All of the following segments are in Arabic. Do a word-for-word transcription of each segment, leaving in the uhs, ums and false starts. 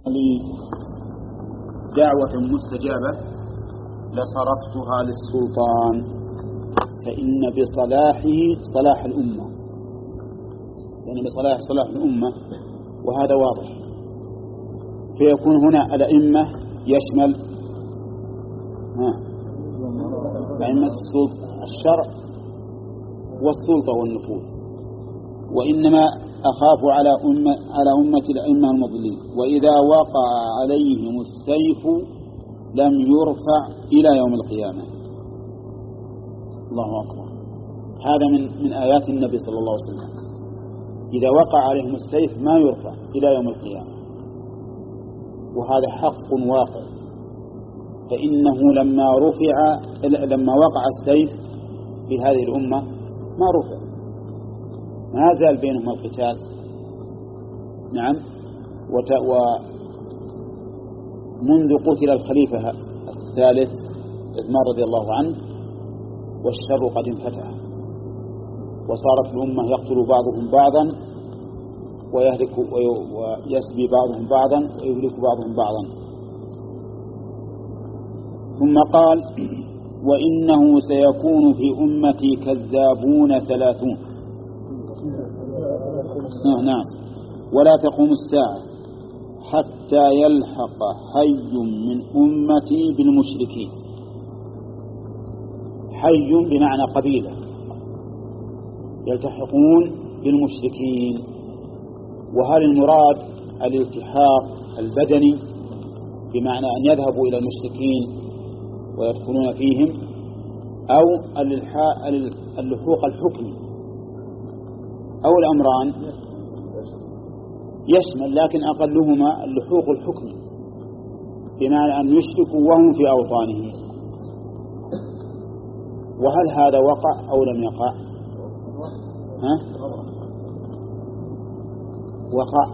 لي دعوة مستجابة لصرفتها للسلطان، فإن بصلاحه صلاح الأمة، يعني بصلاح صلاح الأمة، وهذا واضح. فيكون هنا الأئمة يشمل أئمة الشرع والسلطة والنفوذ. وإنما أخاف على أمة على أمة الأئمة المضلين، وإذا وقع عليهم السيف لم يرفع إلى يوم القيامة. الله أكبر. هذا من من آيات النبي صلى الله عليه وسلم، إذا وقع عليهم السيف ما يرفع إلى يوم القيامة، وهذا حق واقع. فإنه لما رفع لما وقع السيف في هذه الأمة ما رفع، ما زال بينهم القتال. نعم. ومنذ قتل الخليفة الثالث عثمان رضي الله عنه والشر قد انفتح، وصارت الأمة يقتل بعضهم بعضا ويهلك ويسبي بعضهم بعضا ويهلك بعضهم بعضا. ثم قال: وإنه سيكون في أمتي كذابون ثلاثون. نعم. ولا تقوم الساعة حتى يلحق حي من أمتي بالمشركين. حي بمعنى قبيلة، يلتحقون بالمشركين. وهل المراد الالتحاق البدني بمعنى أن يذهبوا إلى المشركين ويدخلون فيهم، أو اللحوق الحكمي، أو الأمران؟ يشمل، لكن أقلهما اللحوق الحكمي بمعنى أن يشركوا وهم في أوطانهم. وهل هذا وقع أو لم يقع؟ ها؟ وقع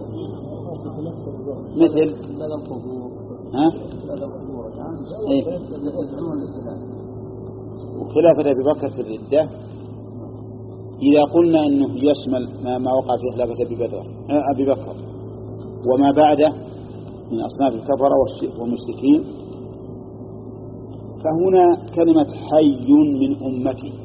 مثل ها؟ إيه؟ وخلافة أبي بكر في الردة، إذا قلنا أنه يشمل ما, ما وقع في خلافة أبي بكر أبي بكر وما بعده من أصناف الكفرة والمشركين، فهنا كلمة حي من أمتي،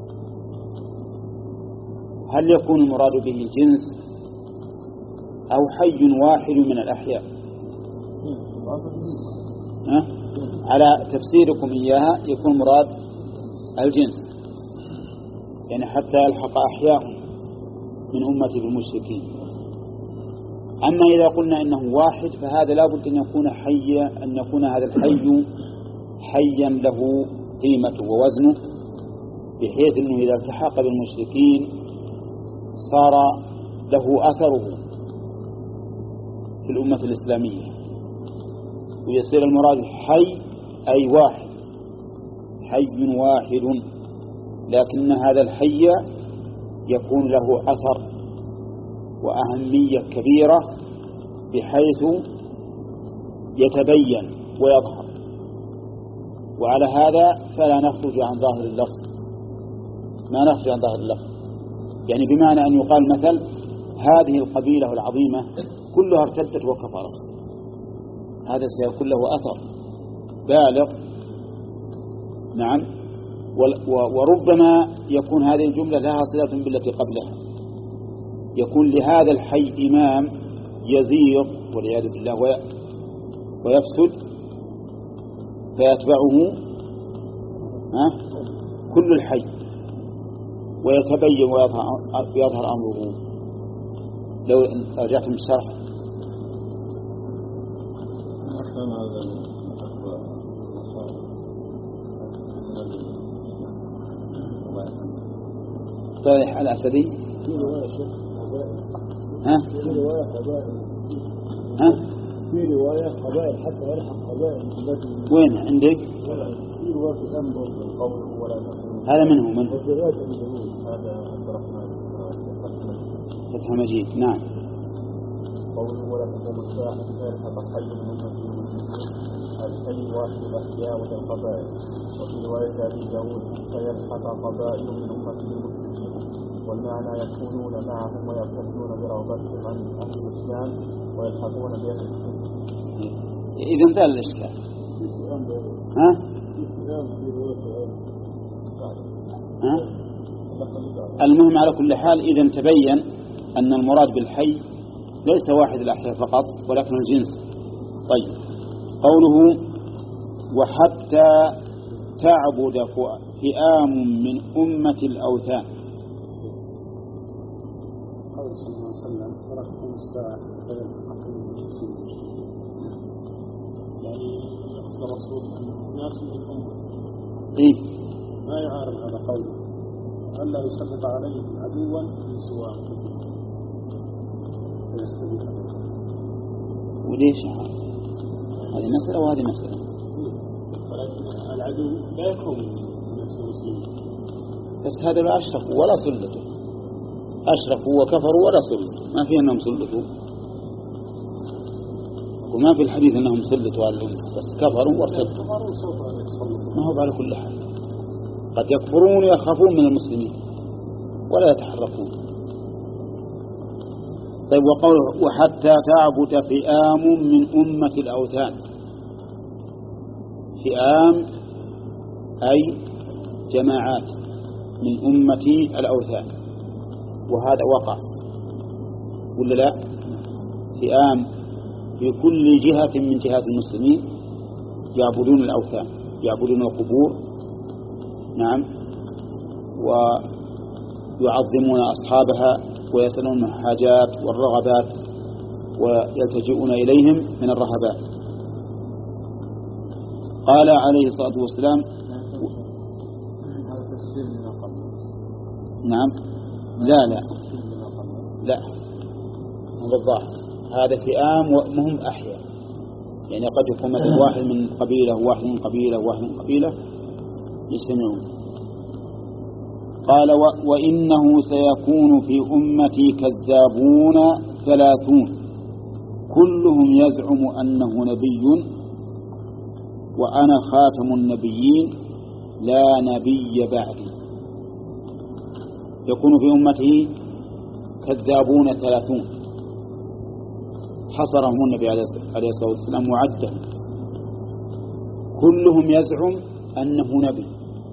هل يكون المراد به الجنس أو حي واحد من الأحياء؟ ها؟ على تفسيركم إياها يكون مراد الجنس، يعني حتى يلحق أحياء من أمتي بالمشركين. أما إذا قلنا إنه واحد فهذا لا بد أن يكون حيا، أن يكون هذا الحي حيا له قيمته ووزنه، بحيث أنه إذا التحق بالمشركين صار له أثره في الأمة الإسلامية، ويصير المراد حي أي واحد، حي واحد، لكن هذا الحي يكون له أثر وأهمية كبيرة بحيث يتبين ويظهر. وعلى هذا فلا نخرج عن ظاهر اللفظ، ما نخرج عن ظاهر اللفظ، يعني بمعنى أن يقال مثل هذه القبيلة العظيمة كلها ارتدت وكفرت، هذا سيكون له أثر بالغ. نعم. وربما يكون هذه الجملة لها صلة بالتي قبلها، يكون لهذا الحي إمام يزيغ والعياذ بالله ويفسد فيتبعه ها كل الحي ويتبين ويظهر أمره. لو رجعتم الشرح صالح الأسدي ها ها في رواية قبائل حتى يلحق قبائل. وين عندك؟ في رواية أمر القول ولا نقول. هذا منه من هذا عبد الرحمن فتح مجيد. نعم. قوله ولا تقوم الساعة حتى يلحق حي من أمتي الحي واحد الأحياء والقبائل. وفي رواية أبي داود حتى يلحق قبائل من أمتي المسلمين، والمعنى يكونون معهم ويرتدون برغبتهم عن أهل الإسلام ويلحقون بأهل السنة. إذا زال الإشكال. ها؟ ها؟ المهم على كل حال إذا تبين أن المراد بالحي ليس واحد الأحياء فقط ولكن الجنس. طيب، قوله وحتى تعبد فئام من أمة الأوثان. قال صلى الله عليه وسلم تركتم الساعة فلم تحكم يعني يقصد الرسول أن ناس من الأمة إيه؟ ما يعارض هذا قوله ألا يسلط عليهم عدوا من سوى أنفسهم فيستبيح عليهم. وليش هذه مسألة وهذه مسألة؟ ولكن العدو لا يكون نفس المسلمين، بس هذا لا أشرفوا ولا سلطوا، أشرفوا وكفروا ولا سلطوا، ما في أنهم سلطوا، وما في الحديث أنهم سلطوا على الأمة، بس كفروا وارتدوا. ما هو على كل حال قد يكفرون ويخافون من المسلمين ولا يتحركون. طيب، وقوله وحتى تعبد فئام من أمة الأوثان. فئام أي جماعات من أمة الأوثان، وهذا وقع ولا لا؟ فئام في كل جهة من جهات المسلمين يعبدون الأوثان، يعبدون القبور، نعم، ويعظمون أصحابها ويسألون الحاجات والرغبات ويلتجئون إليهم من الرهبات. قال عليه الصلاة والسلام هذا تفسير لما قبل. نعم، لا لا لا بالظاهر هذا فئام وهم أحياء، يعني قد يكون مثل واحد من قبيلة وواحد من قبيلة وواحد من قبيلة يجتمعون. قال وإنه سيكون في أمتي كذابون ثلاثون كلهم يزعم أنه نبي وأنا خاتم النبيين لا نبي بعدي. يكون في أمته كذابون ثلاثون، حصرهم النبي عليه الصلاة والسلام وعدهم، كلهم يزعم أنه نبي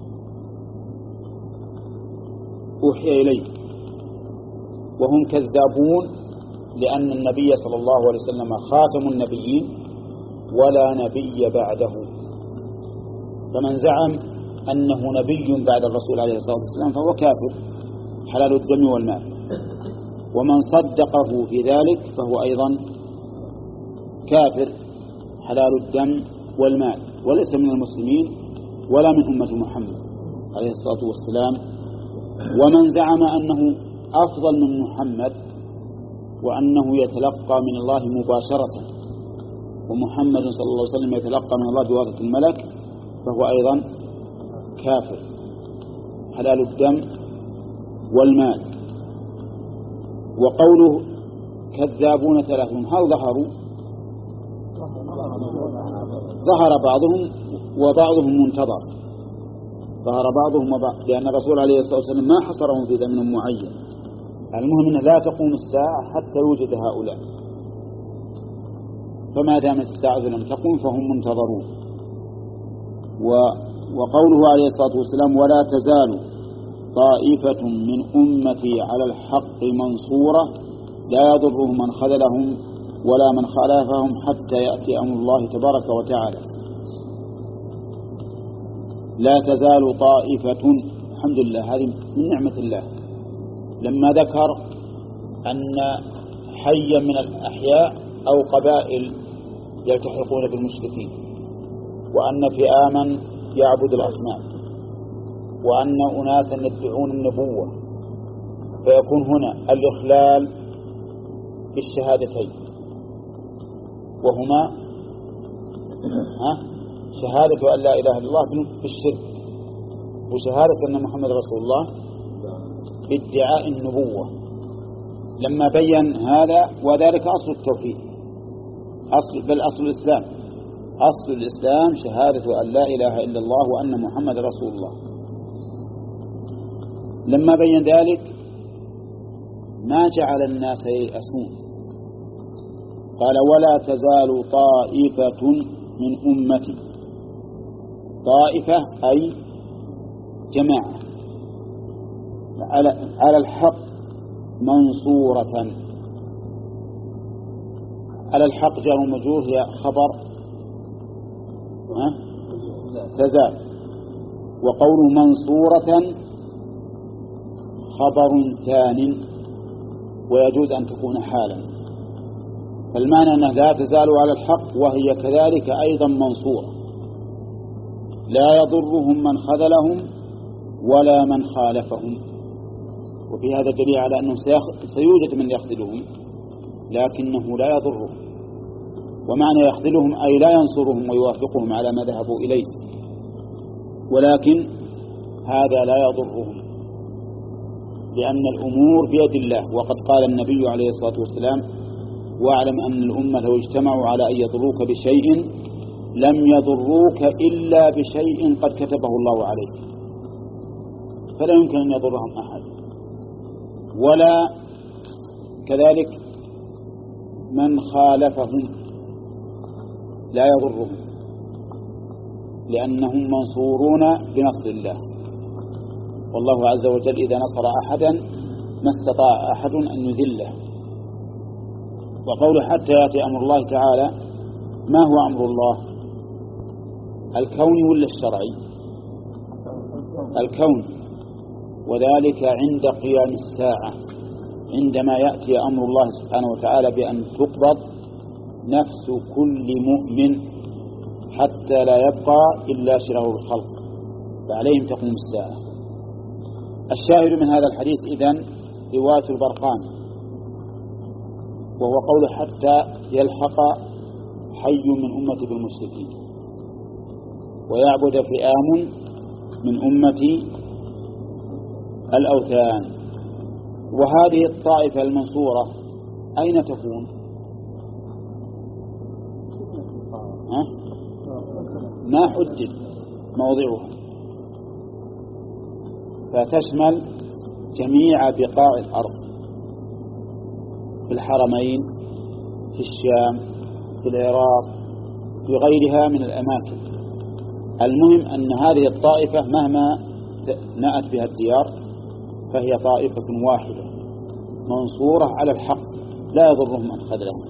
أوحي إليه، وهم كذابون لأن النبي صلى الله عليه وسلم خاتم النبيين ولا نبي بعده. فمن زعم أنه نبي بعد الرسول عليه الصلاة والسلام فهو كافر حلال الدم والمال، ومن صدقه في ذلك فهو أيضا كافر حلال الدم والمال، وليس من المسلمين ولا من أمة محمد عليه الصلاة والسلام. ومن زعم أنه أفضل من محمد وأنه يتلقى من الله مباشرة ومحمد صلى الله عليه وسلم يتلقى من الله بواسطة الملك فهو أيضا كافر حلال الدم والمال. وقوله كذابون ثلاثون هل ظهروا؟ ظهر بعضهم وبعضهم منتظر، ظهر بعضهم وبعض، لأن الرسول عليه الصلاة والسلام ما حصرهم في زمن معين. المهم أنه لا تقوم الساعة حتى يوجد هؤلاء، فما دامت الساعة لم تقوم فهم منتظرون. وقوله عليه الصلاة والسلام ولا تزال طائفة من أمتي على الحق منصورة لا يضرهم من خذلهم ولا من خالفهم حتى يأتي أمر الله تبارك وتعالى. لا تزال طائفة، الحمد لله هذه من نعمة الله، لما ذكر أن حيا من الأحياء أو قبائل يلتحقون بالمشركين، وأن فئاما يعبد الأصنام، وأن أناسا يدعون النبوة، فيكون هنا الإخلال بالشهادتين، وهما ها شهادة أن لا إله إلا الله بالشرك، وشهادة أن محمد رسول الله بادعاء النبوة. لما بين هذا، وذلك أصل التوحيد، أصل بل أصل الإسلام، أصل الإسلام شهادة أن لا إله إلا الله وأن محمد رسول الله. لما بين ذلك ما جعل الناس ييأسون، قال ولا تزال طائفة من أمتي. طائفة أي جماعة على الحق منصورة. على الحق جار ومجرور هي خبر تزال، وقول منصورة خبر ثان ويجوز أن تكون حالا، فالمعنى أنه لا تزال على الحق وهي كذلك أيضا منصورة، لا يضرهم من خذلهم ولا من خالفهم. وفي هذا دليل على أنه سيوجد من يخذلهم لكنه لا يضرهم، ومعنى يخذلهم أي لا ينصرهم ويوافقهم على ما ذهبوا إليه، ولكن هذا لا يضرهم لأن الأمور بيد الله. وقد قال النبي عليه الصلاة والسلام واعلم أن الأمة لو اجتمعوا على أن يضروك بشيء لم يضروك إلا بشيء قد كتبه الله عليك، فلا يمكن أن يضرهم أحد. ولا كذلك من خالفهم لا يضرهم لأنهم منصورون بنصر الله، والله عز وجل إذا نصر أحدا ما استطاع أحد أن يذله. وقوله حتى يأتي أمر الله تعالى، ما هو أمر الله؟ الكون ولا الشرعي؟ الكون، وذلك عند قيام الساعة عندما يأتي أمر الله سبحانه وتعالى بأن تقبض نفس كل مؤمن حتى لا يبقى إلا شرار الخلق فعليهم تقوم الساعة. الشاهد من هذا الحديث إذن رواية البرقاني، وهو قول حتى يلحق حي من أمتي بالمشركين ويعبد فئام من أمتي الأوثان. وهذه الطائفة المنصورة أين تكون؟ ها؟ ما حدد موضعها، فتشمل جميع بقاع الأرض، في الحرمين، في الشام، في العراق، في غيرها من الأماكن. المهم أن هذه الطائفة مهما نأت بها الديار فهي طائفة واحدة منصورة على الحق لا يضرهم من خذلهم.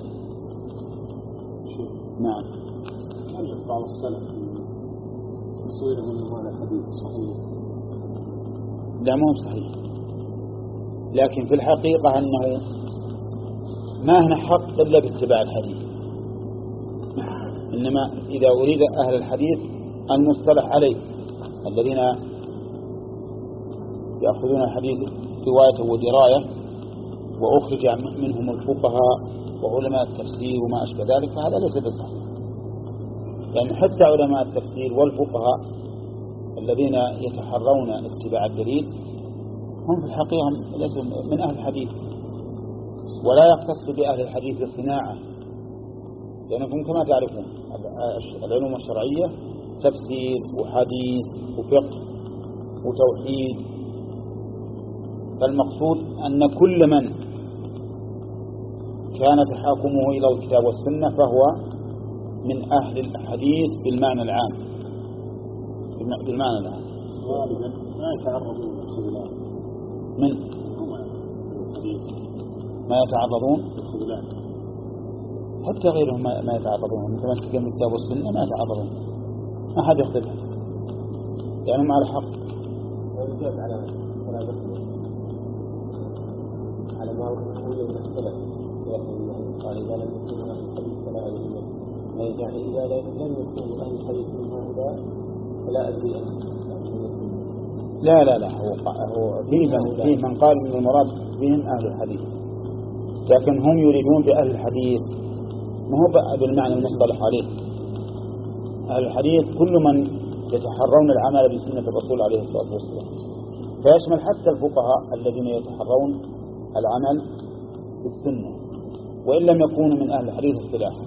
نعم. هل بعض السلف تصوير من هذا الحديث صحيح؟ لا مو صحيح، لكن في الحقيقة أنه ما هنا حق إلا باتباع الحديث، إنما إذا أريد أهل الحديث المصطلح عليه الذين يأخذون الحديث رواية ودراية وأخرج منهم الفقهاء وعلماء التفسير وما أشبه ذلك، فهذا ليس بصحيح. يعني حتى علماء التفسير والفقهاء الذين يتحرون اتباع الدليل هم في الحقيقة ليسوا من أهل الحديث، ولا يختص بأهل الحديث الصناعة، لأنكم كما تعرفون العلوم الشرعية تفسير وحديث وفقه وتوحيد. فالمقصود أن كل من كان تحاكمه إلى الكتاب والسنة فهو من أهل الحديث بالمعنى العام. بالمعنى العام ما يتعرضون للخذلان من ما يتعرضون للخذلان، حتى غيرهم ما يتعرضون، متمسكين بالكتاب والسنة ما يتعرضون، ما حد يختلف لأنهم على حق. ويجاب على على ما وجد من السلف، قال إذا لم يكن أهل الحديث فلا علم، يعني إذا لم يكن أهل الحديث من هؤلاء فلا أدري. لا لا لا هو هو فيه من, فيه من قال إن المراد بهم أهل الحديث، لكن هم يريدون بأهل الحديث ما هو بالمعنى المصطلح عليه. أهل الحديث كل من يتحرون العمل بسنة الرسول عليه الصلاة والسلام، فيشمل حتى الفقهاء الذين يتحرون العمل بالسنة وإن لم يكونوا من أهل الحديث اصطلاحا.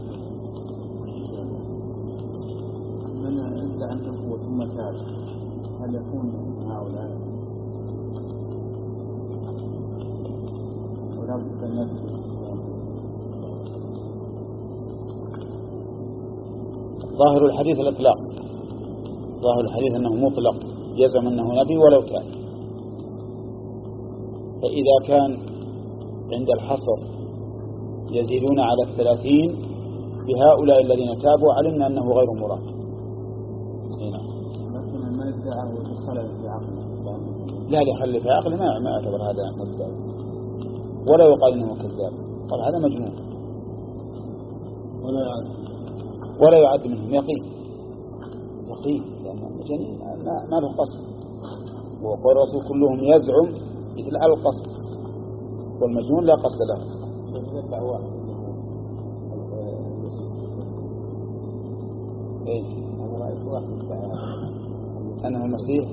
من ادعى أنه ثم تاب هل يكون من هؤلاء ولا بد أن يكون؟ ظاهر الحديث الإطلاق، ظاهر الحديث أنه مطلق يزعم أنه نبي ولو كان. فإذا كان عند الحصر يزيدون على الثلاثين بهؤلاء الذين تابوا علمنا أنه غير مراد. هنا لكن ما يدعى خلل في عقله، لا لحل في عقله ما ما يعتبر هذا مكذاب، ولا يقال إنه كذاب، قال هذا مجنون ولا يعد ولا يعد منهم يقين يقين لأنه مجنون ما, ما له قصد. وقال الرسول كلهم يزعم مثل على القصد، والمجنون لا قصد له. إيه أنا رأيت واحد أنه المسيح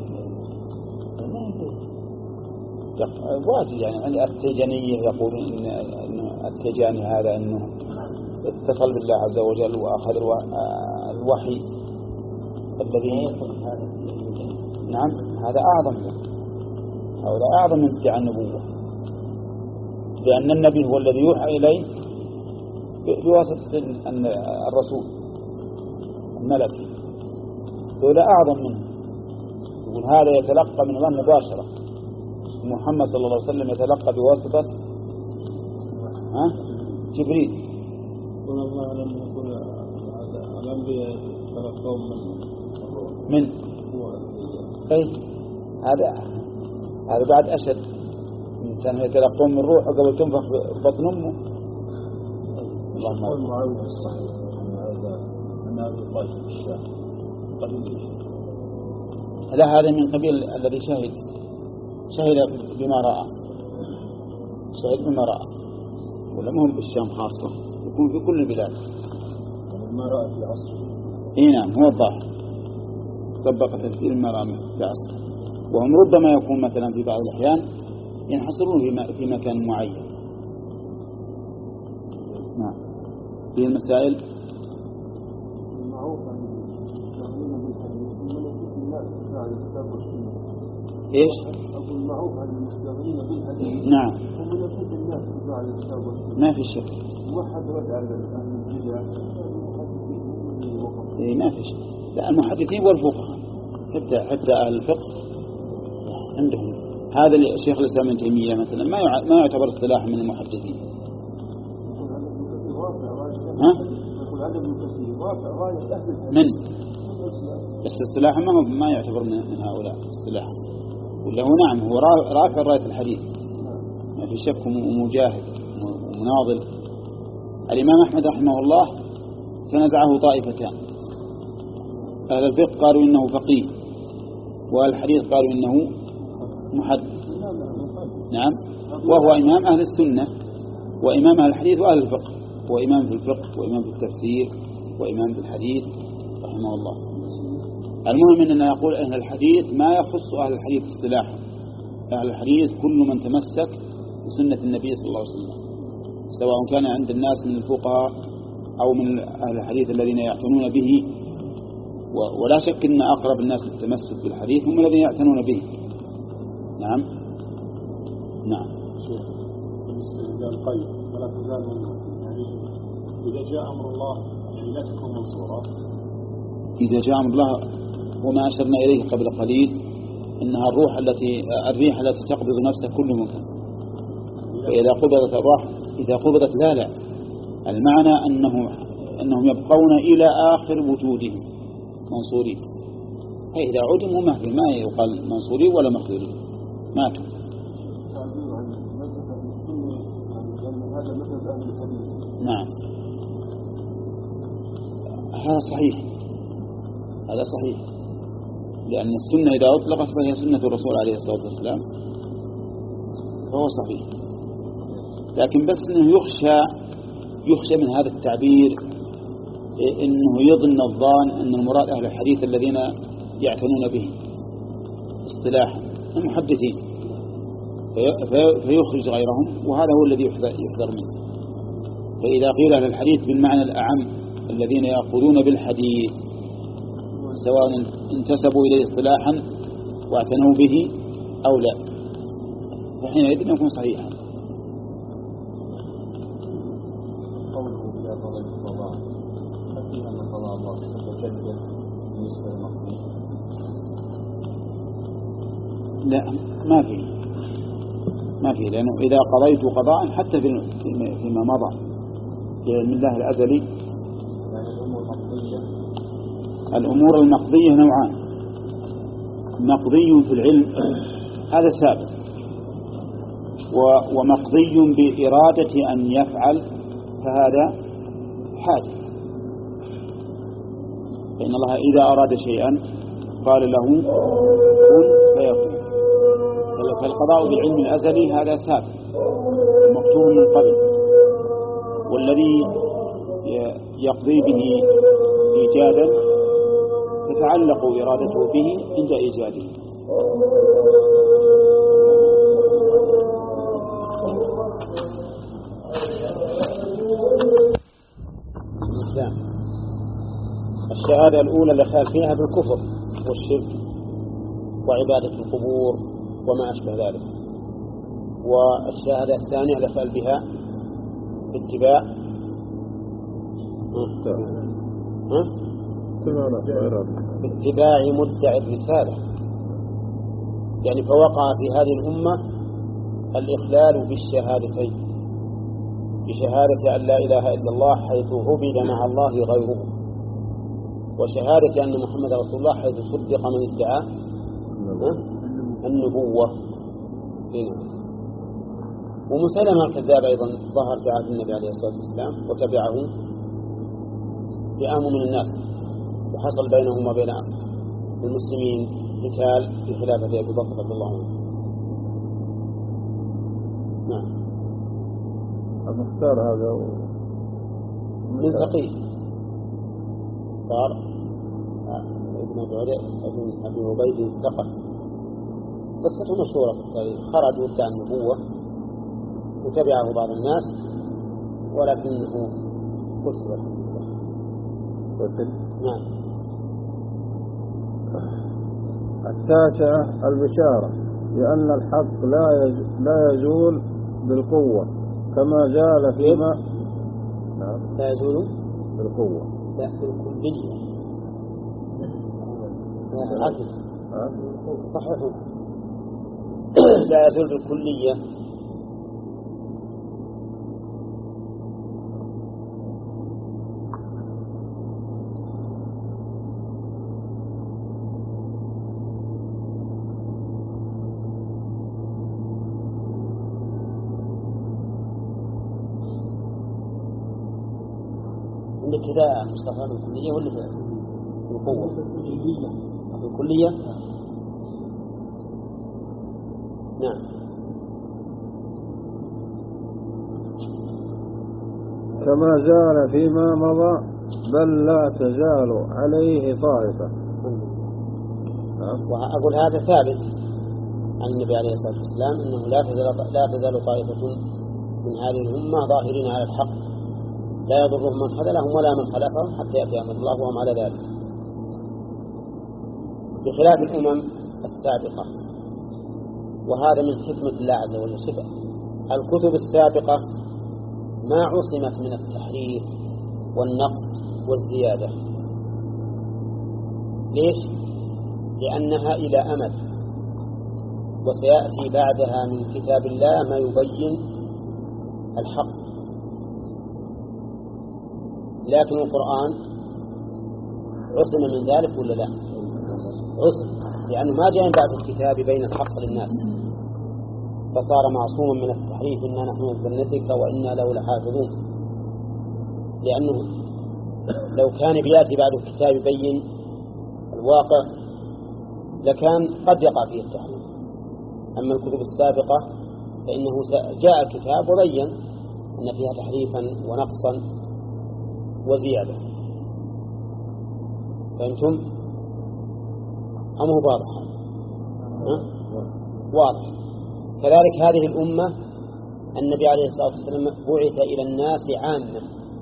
واجد يعني عند التجانية يقولون إن إنه التجاني هذا إنه اتصل بالله عز وجل وأخذ الوحي الذي نعم هذا أعظم هذا أعظم من ادعاء النبوة، لأن النبي هو الذي يوحى إليه بواسطة الرسول الملك، ولا أعظم منه. يقول هذا يتلقى من الله مباشرة، محمد صلى الله عليه وسلم يتلقى بواسطة ها جبريل. يقول الله لم يقول الأنبياء يتلقون من من أي هذا هذا بعد أشد من كان يتلقون من روح قبل تنفخ في بطن أمه. اللهم يقول معاوية الصحيح هذا من هذا الطائف الشام قليل. لا هذا من قبيل الذي شهد شهد بما رأى شهد بما رأى، ولا مهم بالشام خاصة، يكون في كل البلاد ما رأى في عصر. اي نعم هو الظاهر طبق تفسير ما رأى في عصر، وهم ربما يكون مثلا في بعض الأحيان ينحصرون في مكان معين. نعم في المسائل ايش؟ أقول معروف عن المستغنين بالحديث. نعم. ومن يفيد الناس بجعل الكتاب والسنة. ما في شك. وحد رجع أهل البدع. إيه ما في شك. لا المحدثين والفقهاء حتى حتى أهل الفقه عندهم هذا الشيخ الإسلام ابن تيمية مثلا ما ما يعتبر اصطلاح من المحدثين. ها؟ يقول عدد كثير رافع راية أهل الحديث. من؟ بس اصطلاحا ما هو ما يعتبر من, من هؤلاء اصطلاحا، ولا هو نعم هو رافع راية الحديث ما في شك، ومجاهد ومناضل. الإمام أحمد رحمه الله تنازعه طائفتان، أهل الفقه قالوا إنه فقيه، وأهل الحديث قالوا إنه محدث. نعم وهو إمام أهل السنة وإمام أهل الحديث وأهل الفقه، وإمام في الفقه وإمام في التفسير وإمام في الحديث رحمه الله. المهم أننا نقول أهل الحديث ما يخص أهل الحديث اصطلاحا، أهل الحديث كل من تمسك بسنة النبي صلى الله عليه وسلم، سواء كان عند الناس من الفقهاء أو من أهل الحديث الذين يعتنون به، ولا شك أن أقرب الناس للتمسك بالحديث هم الذين يعتنون به. نعم نعم بالنسبة للقيد ولا تزال يعني إذا جاء أمر الله يعني لا تكون منصورة. إذا جاء أمر الله وما أشرنا إليه قبل قليل إنها الروح التي الريح التي تقبض نفسها كل مكان، فإذا قبضت الروح إذا قبضت لا لا المعنى أنه أنهم يبقون إلى آخر وجودهم منصورين، إذا عدموا ما في ما يقال منصورين ولا مخذولين ماتوا. نعم هذا صحيح هذا صحيح، لأن السنة إذا أطلقت فهي سنة الرسول عليه الصلاة والسلام فهو صحيح، لكن بس أنه يخشى يخشى من هذا التعبير إنه يظن الظان أن المراد أهل الحديث الذين يعتنون به اصطلاحا المحدثين فيخرج غيرهم، وهذا هو الذي يحذر منه. فإذا قيل أهل الحديث بالمعنى الأعم الذين يأخذون بالحديث سواء انتسبوا إليه اصطلاحا واعتنوا به أو لا، فحينئذ يكون صحيحا. قوله بلا طلب الصلاة فيها أن قضاء الله يتجدد بالنسبة للمقضي؟ لا ما في ما في لأنه إذا قضيت قضاء حتى فيما مضى في علم الله الأزلي. يعني الأمور المقضية الأمور المقضية نوعان: مقضي في العلم هذا سابق، ومقضي بإرادة أن يفعل فهذا حادث. فإن الله إذا أراد شيئا قال له كن فيكون. فالقضاء بالعلم الأزلي هذا سابق مكتوب من قبل، والذي يقضي به إيجادا تتعلق إرادته به عند إيجاده. الإسلام الشهادة الأولى اللي خال فيها بالكفر والشرك وعبادة القبور وما أشبه ذلك، والشهادة الثانية اللي خال بها باتباع باتباع مدعي الرسالة. يعني فوقع في هذه الأمة الإخلال بالشهادتين، بشهادة أن لا إله إلا الله حيث عبد مع الله غيره، وشهادة أن محمد رسول الله حيث صدق من ادعى النبوة. ومسلمة الكذاب أيضا ظهر في عهد النبي عليه الصلاة والسلام وتبعه فئام من الناس، وحصل بينهم وبين المسلمين قتال في خلافة أبي بكر رضي الله عنه. نعم. المختار هذا من ثقيف صار ابن أبي عبيد الثقف، قصته مشهورة في التاريخ. خرج وادعى النبوة وتبعه بعض الناس ولكنه قتل. قتل. نعم. التاسعة البشارة لأن الحق لا لا يزول بالقوة كما زال فيما نعم. لا يزول بالقوة، لا بالكلية. عدل صحيح. لا يزول بالكلية. كذا مصطفى بالكلية ولا بالقوة؟ بالكلية. نعم. كما زال فيما مضى بل لا تزال عليه طائفة. وأقول هذا ثابت عن النبي عليه الصلاة والسلام أنه لا تزال لا تزال طائفة من هذه الأمة ظاهرين على الحق لا يضرهم من خذلهم ولا من خلفهم حتى يأتي أمر الله وهم على ذلك، بخلاف الأمم السابقة. وهذا من حكمة الله عز وجل. الكتب السابقة ما عصمت من التحريف والنقص والزيادة. ليش؟ لأنها إلى أمد، وسيأتي بعدها من كتاب الله ما يبين الحق. لكن القرآن عصم من ذلك ولا لا؟ عصم، لأنه ما جاء بعد الكتاب بين الحق للناس، فصار معصوما من التحريف. إنا نحن نزلنا الذكر وإنا له لحافظون. لأنه لو كان بياتي بعد الكتاب يبين الواقع لكان قد يقع فيه التحريف. أما الكتب السابقة فإنه جاء الكتاب وبين أن فيها تحريفا ونقصا وزيادة. فأنتم أمه واضح؟ واضح. كذلك هذه الأمة النبي عليه الصلاة والسلام بعث إلى الناس عامة،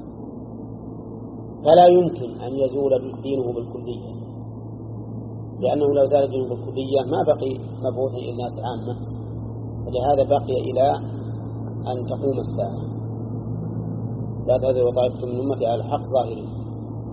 فلا يمكن أن يزول دينه بالكلية، لأنه لو زال دينه بالكلية ما بقي مبعوثا إلى الناس عامة. فلهذا بقي إلى أن تقوم الساعة لا تزال طائفة من أمتي على الحق ظاهرين.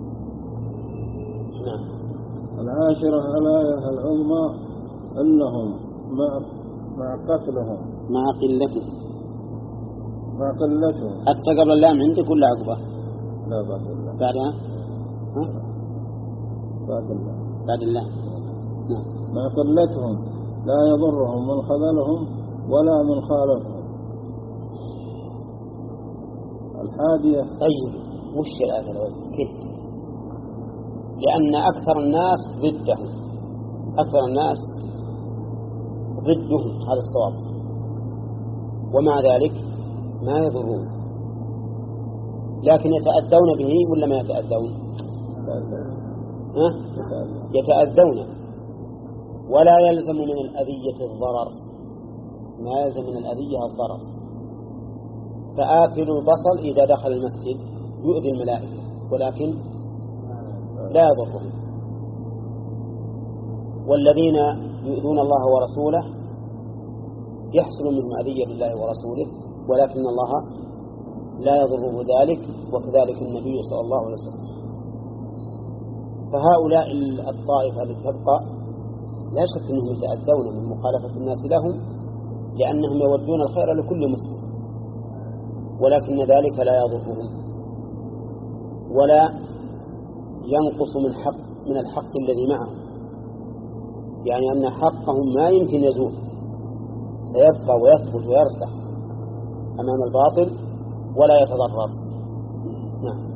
نعم. العاشرة الآية العظمى أنهم مع مع قتلهم مع قلته مع قلتهم. حتى قبل اللام عندك ولا عقبه؟ لا بعد الله. بعدها؟ ها؟ بعد الله. بعد الله. نعم. مع قلتهم لا يضرهم من خذلهم ولا من خالفهم. الحادية. طيب وش الآية الأولى؟ كيف؟ لأن أكثر الناس ضده، أكثر الناس ضده، هذا الصواب، ومع ذلك ما يضرون، لكن يتأذون به ولا ما يتأذون؟ ها؟ يتأذون، ولا يلزم من الأذية الضرر، ما يلزم من الأذية الضرر. فآكل البصل إذا دخل المسجد يؤذي الملائكة ولكن لا يضرهم، والذين يؤذون الله ورسوله يحصل منهم أذية لله ورسوله ولكن الله لا يضره ذلك، وكذلك النبي صلى الله عليه وسلم. فهؤلاء الطائفة التي تبقى لا شك أنهم يتأذون من مخالفة الناس لهم، لأنهم يودون الخير لكل مسلم، ولكن ذلك لا يضرهم ولا ينقص من حق من الحق الذي معهم، يعني أن حقهم ما يمكن يزول، سيبقى ويثبت ويرسخ أمام الباطل ولا يتضرر. نعم.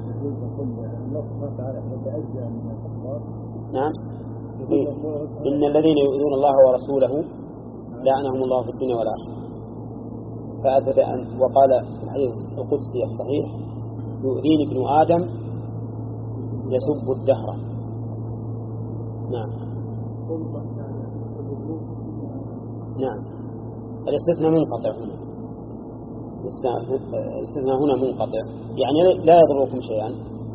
نعم. إن الذين يؤذون الله ورسوله لعنهم الله في الدنيا والآخرة. فأثبت أن وقال في الحديث القدسي الصحيح: يؤذيني ابن آدم يسب الدهر. نعم. نعم. الاستثناء منقطع هنا، الاستثناء هنا منقطع، يعني لا يضركم شيئا.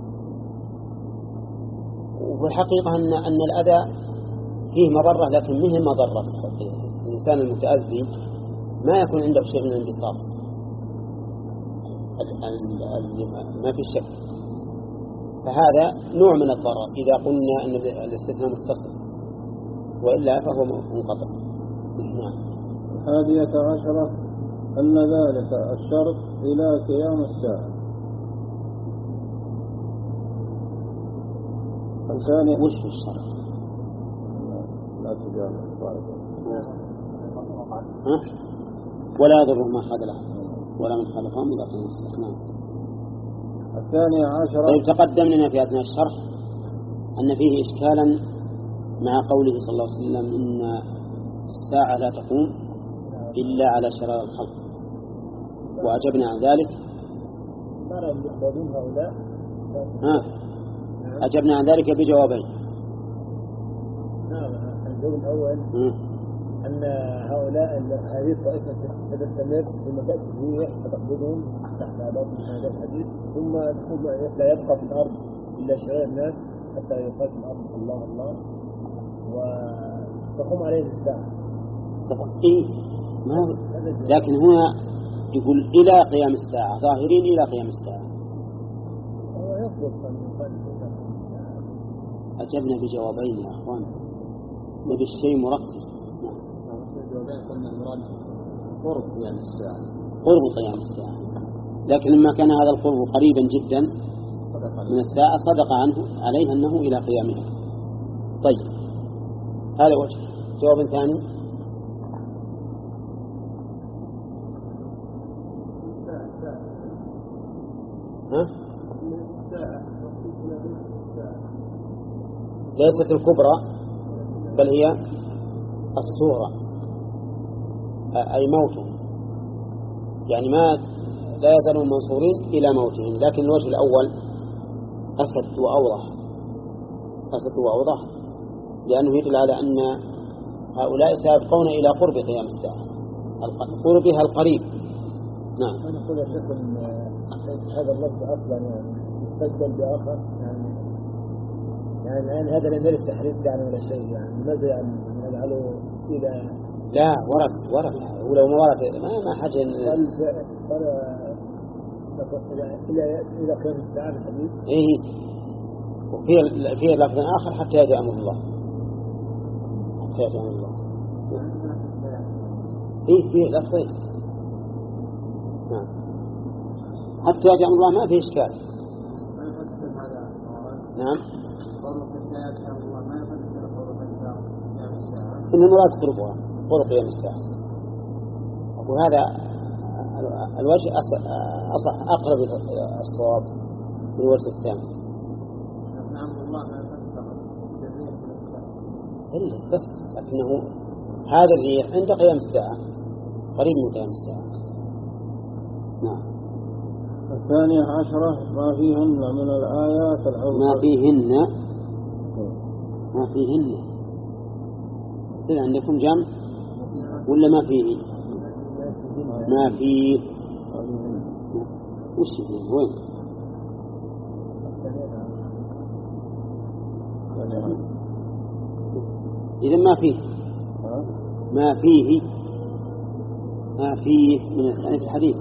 والحقيقة أن أن الأذى فيه مضرة، لكن منه مضرة. الإنسان المتأذي ما يكون عنده شيء من الانبساط، ما في شك، فهذا نوع من الضرر إذا قلنا أن الاستثناء متصل، وإلا فهو منقطع. نعم. الحادية عشرة أن ذلك الشرط إلى قيام الساعة. الثاني وش الشرط؟ لا تجامل ولا يضر ما خذله ولا من خلفهم إلى قيام الساعة. الثانية عشرة. طيب تقدم لنا في أثناء الشرح أن فيه إشكالا مع قوله صلى الله عليه وسلم: إن الساعة لا تقوم إلا على شرار الخلق، وأجبنا عن ذلك. ها أجبنا عن ذلك بجوابين. نعم. الجواب الأول أن هؤلاء هذه الطائفة تستمر ثم تأتي الريح فتقبضهم تحت عباد هذا الحديث، ثم لا يبقى في الأرض إلا شرار الناس حتى يقال في الأرض الله الله وتقوم عليه الساعة. إيه ما لكن هنا يقول إلى قيام الساعة، ظاهرين إلى قيام الساعة. هو يطلب أن يقال. أجبنا بجوابين يا أخوان، نبي الشيء مركز. قلنا المراد قرب قيام الساعة، قرب قيام الساعة، لكن لما كان هذا القرب قريبا جدا من الساعة صدق عنه عليه أنه إلى قيامها. طيب هذا وجه. جواب ثاني: ها؟ ليست الكبرى بل هي الصورة، أي موتهم، يعني ما لا يزالون منصورين إلى موتهم. لكن الوجه الأول أسد وأوضح، أسد وأوضح، لأنه يدل على أن هؤلاء سيبقون إلى قرب قيام الساعة، قربها القريب. نعم. أنا أقول يا شيخ أن هذا اللفظ أصلا يعني يستبدل بآخر، يعني يعني الآن هذا لم يرد تحريف يعني ولا شيء، يعني ماذا يعني نجعله إلى لا ورد ورد ولو ما ورد ما ما حاجة قال قال إلى إلى قيام الساعة الحديث. إيه وفي في لفظ آخر حتى يأتي أمر الله، حتى يأتي أمر الله. إيه في لفظين. نعم حتى يأتي أمر الله ما في إشكال. نعم إن المراد قربها قرب قيام الساعة، وهذا الوجه أصح أقرب الصواب من الوجه الثاني. إلا بس لكنه هذا الريح عند قيام الساعة قريب من قيام الساعة. نعم. الثانية عشرة ما فيهن من الآيات العظمى. ما فيهن ما فيهن سنة عندكم جمع ولا ما فيه؟ ما فيه. وش فيه؟ وين؟ إذا ما فيه ما فيه ما فيه من الحديث.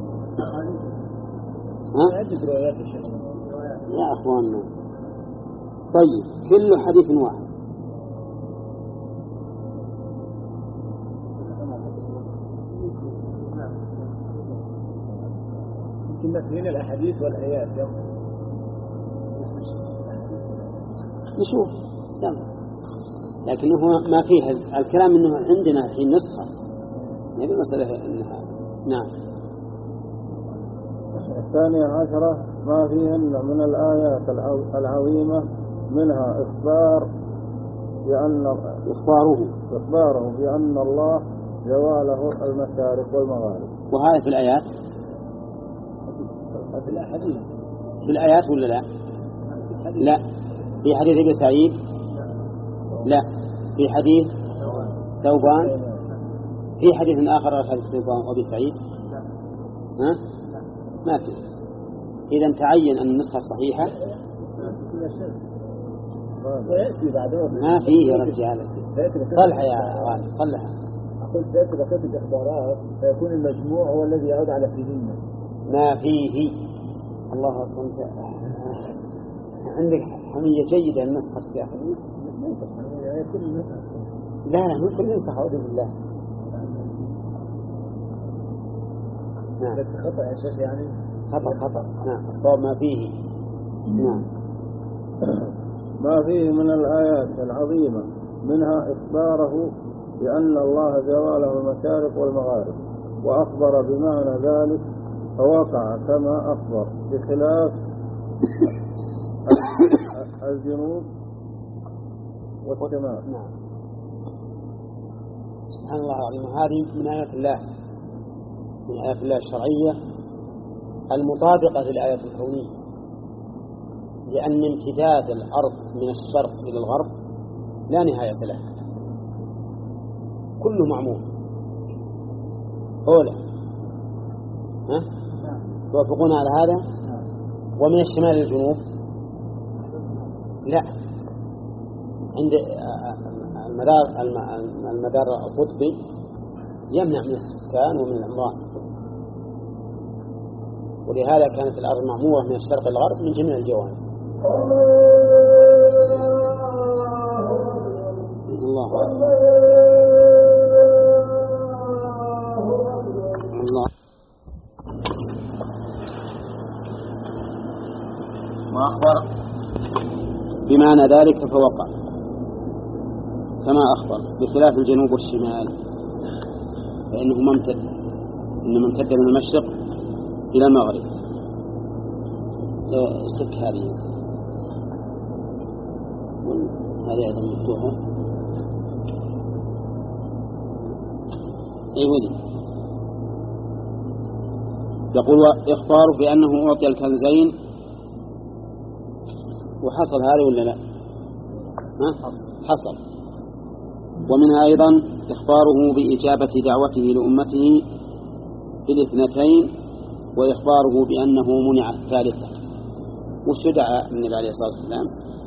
ها؟ يا أخواننا طيب كل حديث واحد. كنا فين الأحاديث والآيات نشوف دم. لكنه ما فيه الكلام إنه عندنا الحين نسخة يعني المسألة إنها. نعم. الثانية عشرة ما فيهن من الآيات العظيمة منها إخبار بأن إخباره إخباره بأن الله جواله المشارق والمغارب. وهذا في الآيات في الأحاديث في الآيات ولا لا؟ لا في حديث ابن سعيد لا في حديث ثوبان في حديث آخر حديث ثوبان وابن سعيد ها ما في. إذا تعين أن النسخة الصحيحة ويأتي بعده ما فيه يا رجال. صلح يا غالب صلح. أقول ذات بقية الإخبارات فيكون المجموع هو الذي يعود على فيهن. ما فيه. الله أكبر. عندك حمية جيدة النسخة السياحة. لا لا مو كل نسخة أعوذ بالله. نعم خطأ يا شيخ يعني خطأ خطأ. نعم الصواب ما فيه. نعم. ما فيه من الآيات العظيمة منها إخباره بأن الله جواله المشارق والمغارب وأخبر بمعنى ذلك فوقع كما أخبر بخلاف الجنوب والشمال. نعم. سبحان الله العظيم. هذه من آيات الله من آيات الله الشرعية المطابقة للآيات الكونية، لأن امتداد الأرض من الشرق إلى الغرب لا نهاية له كله معمول. أولا ها توافقون على هذا؟ ومن الشمال للجنوب لا. عند المدار المدار القطبي يمنع من السكان ومن العمران، ولهذا كانت الأرض معمورة من الشرق إلى الغرب من جميع الجوانب. الله الله. وأخبر بمعنى ذلك فوقع كما أخبر بخلاف الجنوب والشمال فإنه ممتد إنه ممتد من المشرق إلى المغرب. سك هذه هذه أيضا مفتوحة. أي ودي يقول إخبار بأنه أعطي الكنزين وحصل هذا ولا لا؟ ها؟ حصل. ومنها أيضا إخباره بإجابة دعوته لأمته في الاثنتين وإخباره بأنه منع الثالثة. وش دعا النبي عليه الصلاة والسلام؟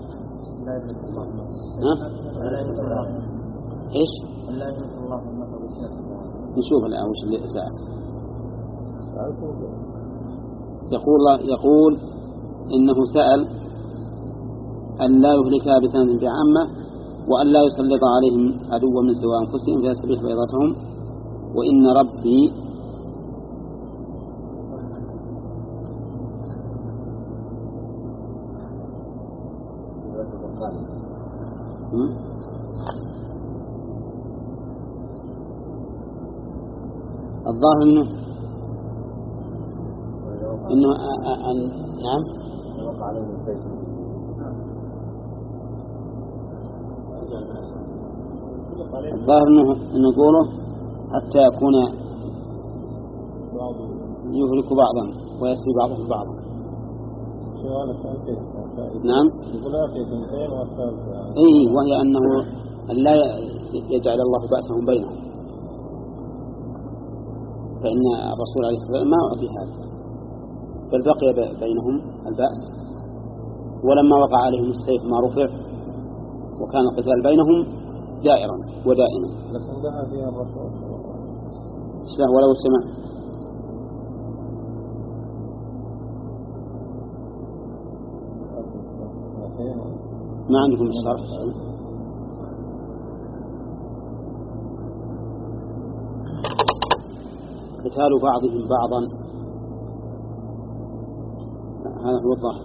ها؟ إيش؟ نشوف الآن وش اللي سأل. يقول الله يقول إنه سأل أن لا يهلكها بسند بعامة، وأن لا يسلط عليهم عدوا من سوى أنفسهم فيستبيح بيضتهم. وإن ربي الظاهر منه إنه أن نعم وقع عليه السيف. الظاهر إنه نقوله حتى يكون يهلك بعضا ويسبي بعضهم بعضا. نعم. إيه، وهي أنه لا يجعل الله بأسهم بينهم، فإن الرسول عليه الصلاة والسلام ما أعطي هذا، بل بقي بينهم البأس، ولما وقع عليهم السيف ما رفع وكان القتال بينهم دائرا ودائما. لكن دعا فيها الرسول ولو سمع ما عندكم الشرح. قتال بعضهم بعضا هذا هو الظاهر.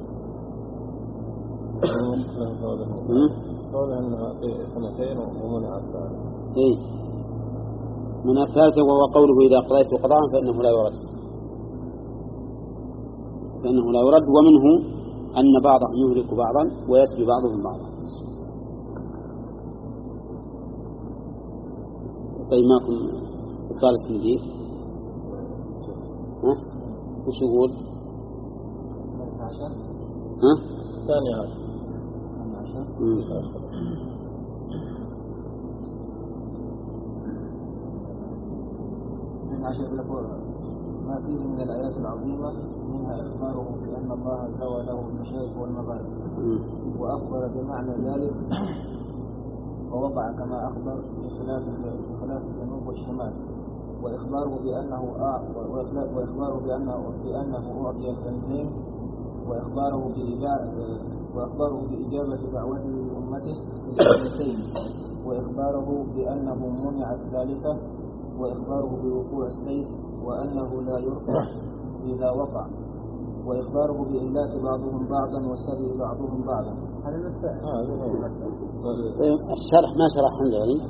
قول أنها سنتين ومنع الثالث. إيه منع الثالث، وهو قوله إذا قضيت قضاء فإنه لا يرد فإنه لا يرد ومنه أن بعضهم يهلك بعضا ويسبي بعضهم بعضا. طيب ماكم إبطال التنزيل؟ ها؟ وش يقول؟ ها؟ ثاني عشر. من عشر يقول ما فيه من الآيات العظيمة منها إخباره بأن الله زوى له المشارق والمغارب، وأخبر بمعنى ذلك ووقع كما أخبر بخلاف بخلاف الجنوب والشمال، وإخباره بأنه وإخباره بأنه بأنه أعطي الكنزين، وإخباره بإجابة وإخباره بإجابة دعوته لأمته بالكنزين، وإخباره بأنه منع الثالثة، وإخباره بوقوع السيف وأنه لا يرفع إذا وقع، وإخباره بإهلاك بعضهم بعضا وسبي بعضهم بعضا. هذا الشرح ما شرح عنده يعني.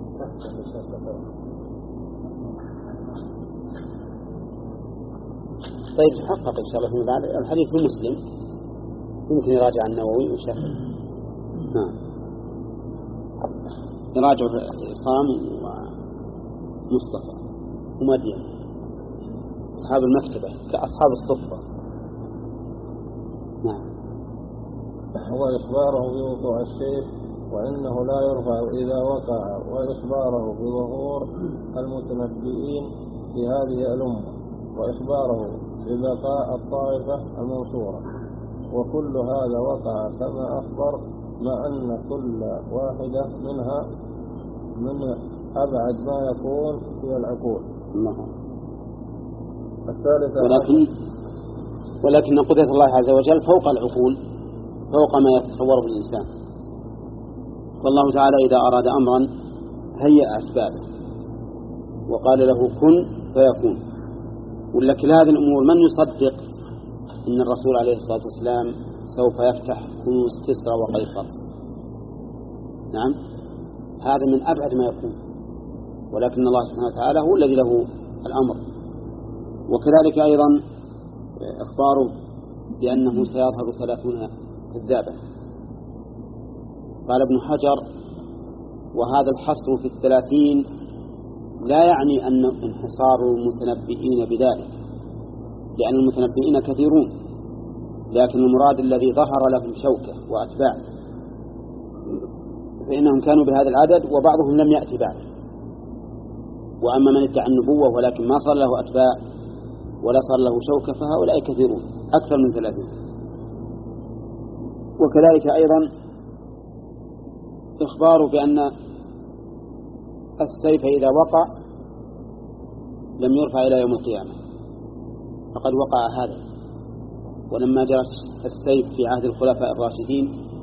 طيب حقق إن شاء الله فيما بعد. الحديث في مسلم يمكن يراجع النووي وشرح. نعم يراجع عصام ومصطفى ومدين أصحاب المكتبة كأصحاب الصفة. نعم. هو إخباره بوقوع السيف وإنه لا يرفع إذا وقع، وإخباره بظهور المتنبئين في هذه الأمة، وإخباره ببقاء الطائفة المنصورة، وكل هذا وقع كما أخبر، مع أن كل واحدة منها من أبعد ما يكون في العقول. الثالثة ولكن ولكن قدرة الله عز وجل فوق العقول، فوق ما يتصوره الإنسان. والله تعالى إذا أراد أمرا هيأ أسبابه وقال له كن فيكون. ولكن هذه الأمور من يصدق إن الرسول عليه الصلاة والسلام سوف يفتح كنوز كسرى وقيصر؟ نعم هذا من أبعد ما يكون، ولكن الله سبحانه وتعالى هو الذي له الأمر. وكذلك أيضا إخباره بأنه سيظهر ثلاثون كذابا. قال ابن حجر وهذا الحصر في الثلاثين لا يعني أن انحصار المتنبئين بذلك، لأن المتنبئين كثيرون، لكن المراد الذي ظهر لهم شوكة وأتباع، فإنهم كانوا بهذا العدد وبعضهم لم يأتي بعد. وأما من ادعى النبوة ولكن ما صار له أتباع ولا صار له شوكة فهؤلاء كثيرون أكثر من ثلاثين. وكذلك أيضا إخباره بأن السيف إذا وقع لم يرفع إلى يوم القيامة، فقد وقع هذا. ولما جرى السيف في عهد الخلفاء الراشدين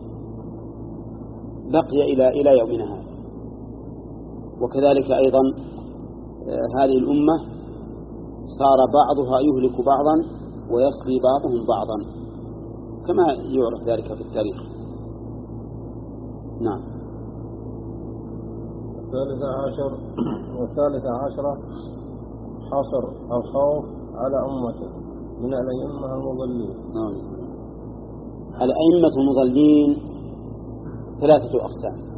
بقي إلى إلى يومنا هذا. وكذلك أيضا هذه الأمة صار بعضها يهلك بعضا ويسقي بعضهم بعضا كما يعرف ذلك في التاريخ. نعم. الثالث عشر والثالث عشرة حصر الخوف على أمته من الأئمة المضلين. نعم. الأئمة المضلين ثلاثة أقسام: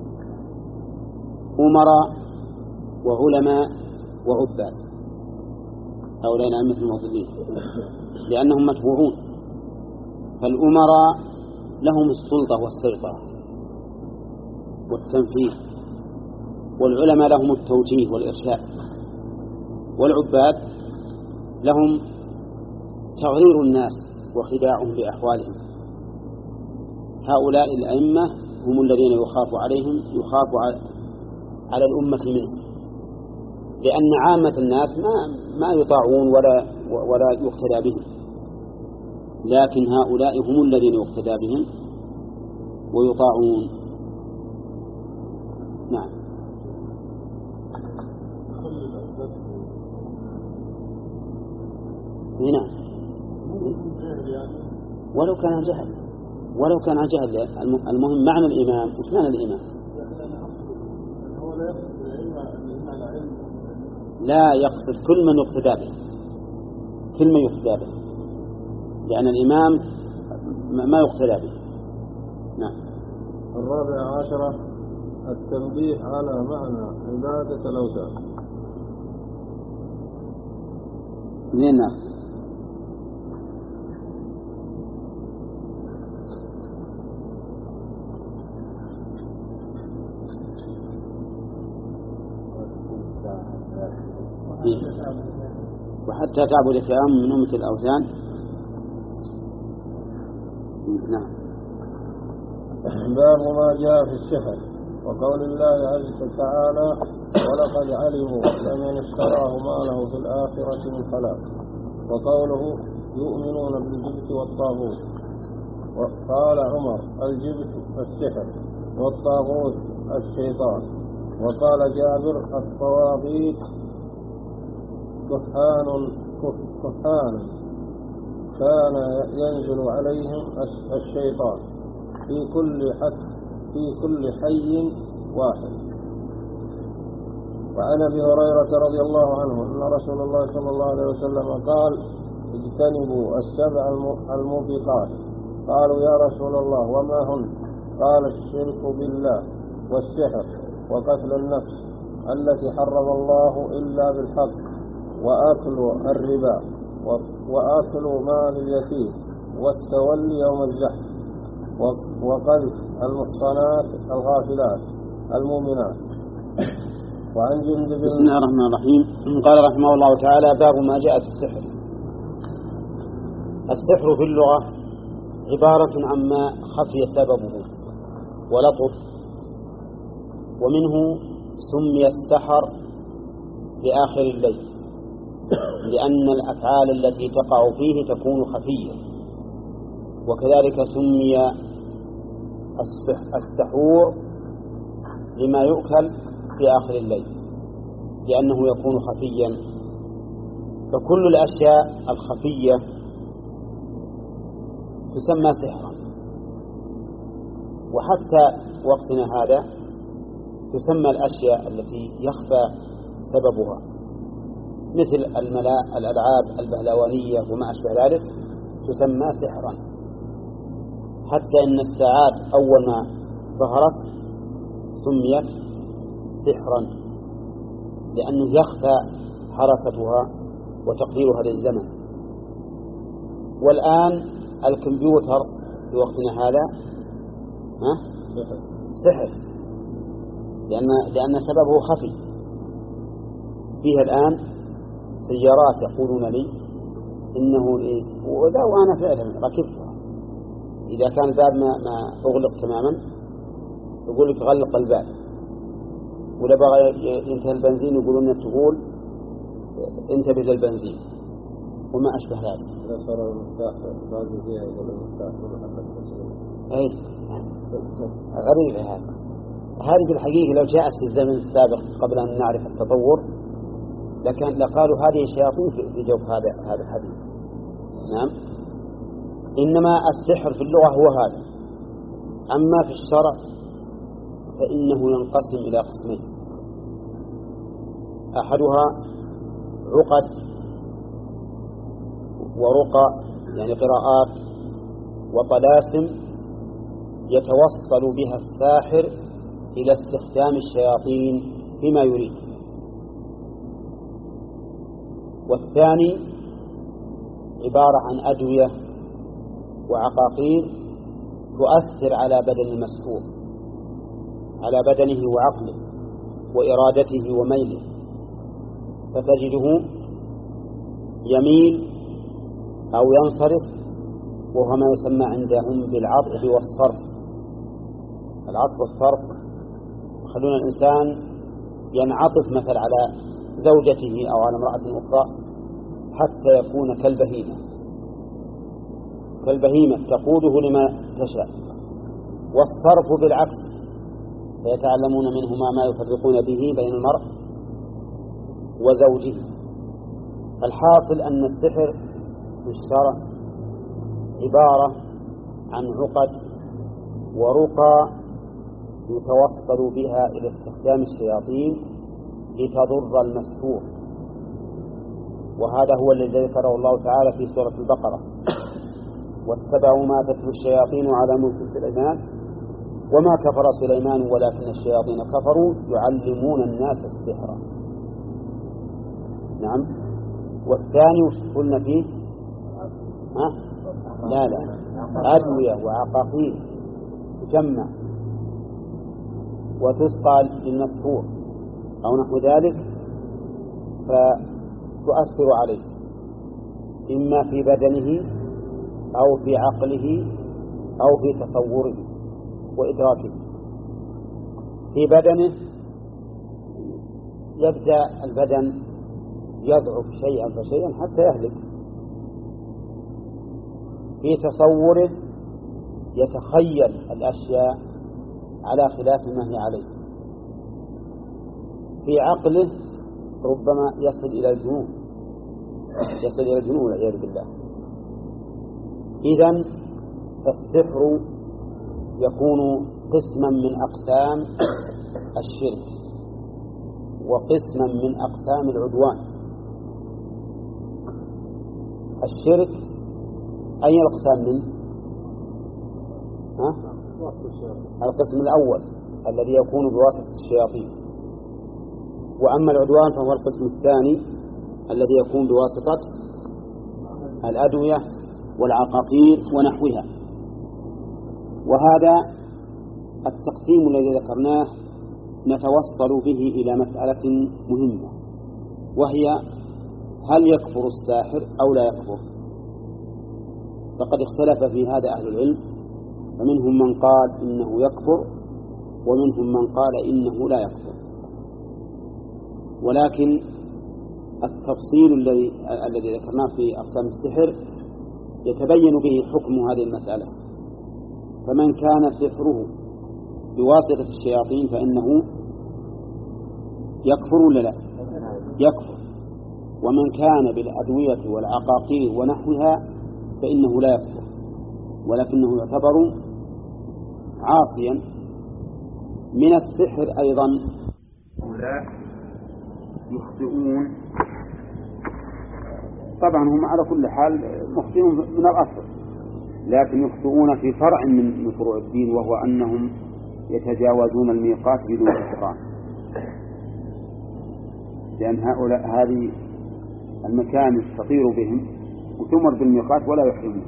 أمراء وعلماء وعباد. هؤلاء الأئمة المضلين لأنهم متبوعون. فالأمراء لهم السلطة والسيطرة والتنفيذ، والعلماء لهم التوجيه والإرشاد، والعباد لهم تغرير الناس وخداعهم بأحوالهم. هؤلاء الأئمة هم الذين يخاف عليهم يخاف على الأمة منهم، لأن عامة الناس ما ما يطاعون ولا ولا يقتدى بهم، لكن هؤلاء هم الذين يقتدى بهم ويطاعون. نعم. هنا ولو كان جهل ولو كان جهل المهم معنى الإمام. وش معنى الإمام؟ لا يقصد كل من يقتدى به، كل من يقتدى به، لأن الإمام ما يقتدى به. نعم. الرابع عشرة التنبيه على معنى عبادة الأوثان. من الناس وحتى تعبد فئام من أمة الأوثان. نعم. باب ما جاء في السحر وقول الله عز وجل ولقد علموا لمن اشتراه ما له في الآخرة من خلاق، وقوله يؤمنون بالجبت والطاغوت. وقال عمر الجبت السحر والطاغوت الشيطان. وقال جابر الطواغيت كهان كهان كان ينزل عليهم الشيطان في كل حد في كل حي واحد. وعن ابي هريره رضي الله عنه ان رسول الله صلى الله عليه وسلم قال اجتنبوا السبع الموبقات. قالوا يا رسول الله وما هن؟ قال الشرك بالله والسحر وقتل النفس التي حرم الله الا بالحق وأكل الربا وأكل مال اليتيم والتولي يوم الزحف وقذف المحصنات الغافلات المؤمنات. وعن جندب بسم الله الرحمن الرحيم. قال رحمه الله تعالى باب ما جاء في السحر. السحر في اللغة عبارة عما خفي سببه ولطف، ومنه سمي السحر في آخر الليل لأن الأفعال التي تقع فيه تكون خفية. وكذلك سمي السحور لما يؤكل في آخر الليل لأنه يكون خفيا. فكل الأشياء الخفية تسمى سحرا، وحتى وقتنا هذا تسمى الأشياء التي يخفى سببها مثل الملاء الألعاب البهلوانية وما أشبه ذلك تسمى سحرا. حتى إن الساعات أول ما ظهرت سميت سحرا لأنه يخفى حركتها وتقديرها للزمن. والآن الكمبيوتر في وقتنا هذا ها؟ سحر لأن, لأن سببه خفي. فيها الآن سيارات يقولون لي إنه إيه، وذا وأنا فعلا ركبتها، إذا كان الباب ما, ما أغلق تماما يقول لك غلق الباب، ولا بغى ينتهي البنزين يقولون لك تقول انتبه للبنزين وما أشبه ذلك. إذا صار المفتاح بعد فيها يقول المفتاح أي غريبة هذا. هذه في الحقيقة لو جاءت في الزمن السابق قبل أن نعرف التطور لكن لقالوا هذه شياطين في جوف هذا هذا الحديث. نعم. إنما السحر في اللغة هو هذا. أما في الشرع فإنه ينقسم إلى قسمين. أحدها عقد ورقى يعني قراءات وطلاسم يتوصل بها الساحر إلى استخدام الشياطين فيما يريد. والثاني عبارة عن أدوية وعقاقير تؤثر على بدن المسحور، على بدنه وعقله وإرادته وميله، فتجده يميل أو ينصرف، وهو ما يسمى عندهم بالعطف والصرف. العطف والصرف يخلون الإنسان ينعطف مثل على زوجته أو على امرأة أخرى حتى يكون كالبهيمة كالبهيمة تقوده لما تشاء. والصرف بالعكس، فيتعلمون منهما ما يفرقون به بين المرء وزوجه. الحاصل أن السحر في الشرع عبارة عن عقد ورقى يتوصل بها إلى استخدام الشياطين لتضر المسحور، وهذا هو الذي ذكره الله تعالى في سورة البقرة: واتبعوا ما تتلو الشياطين على ملك سليمان وما كفر سليمان ولكن الشياطين كفروا يعلمون الناس السحر. نعم. والثاني وش قلنا فيه؟ ها؟ لا لا أدوية وعقاقير تجمع وتسقى للمسحور أو نحو ذلك فتؤثر عليه إما في بدنه أو في عقله أو في تصوره وإدراكه. في بدنه يبدأ البدن يضعف شيئا فشيئا حتى يهلك. في تصوره يتخيل الأشياء على خلاف ما هي عليه. في عقله ربما يصل إلى الجنون يصل إلى الجنون والعياذ بالله. إذن فالسحر يكون قسما من أقسام الشرك وقسما من أقسام العدوان. الشرك أي الأقسام منه؟ ها؟ القسم الأول الذي يكون بواسطة الشياطين، وأما العدوان فهو القسم الثاني الذي يكون بواسطة الأدوية والعقاقير ونحوها. وهذا التقسيم الذي ذكرناه نتوصل به إلى مسألة مهمة، وهي هل يكفر الساحر أو لا يكفر؟ فقد اختلف في هذا أهل العلم، فمنهم من قال إنه يكفر ومنهم من قال إنه لا يكفر. ولكن التفصيل الذي الذي ذكرناه في أقسام السحر يتبين به حكم هذه المسألة. فمن كان سحره بواسطة الشياطين فإنه يكفر ولا لا؟ يكفر. ومن كان بالأدوية والعقاقير ونحوها فإنه لا يكفر، ولكنه يعتبر عاصيا. من السحر أيضا يخطئون، طبعا هم على كل حال مخطئون من الأصل، لكن يخطئون في فرع من فروع الدين، وهو أنهم يتجاوزون الميقات بدون إحرام، لأن هؤلاء هذه المكان تطير بهم وتمر بالميقات ولا يحرمون.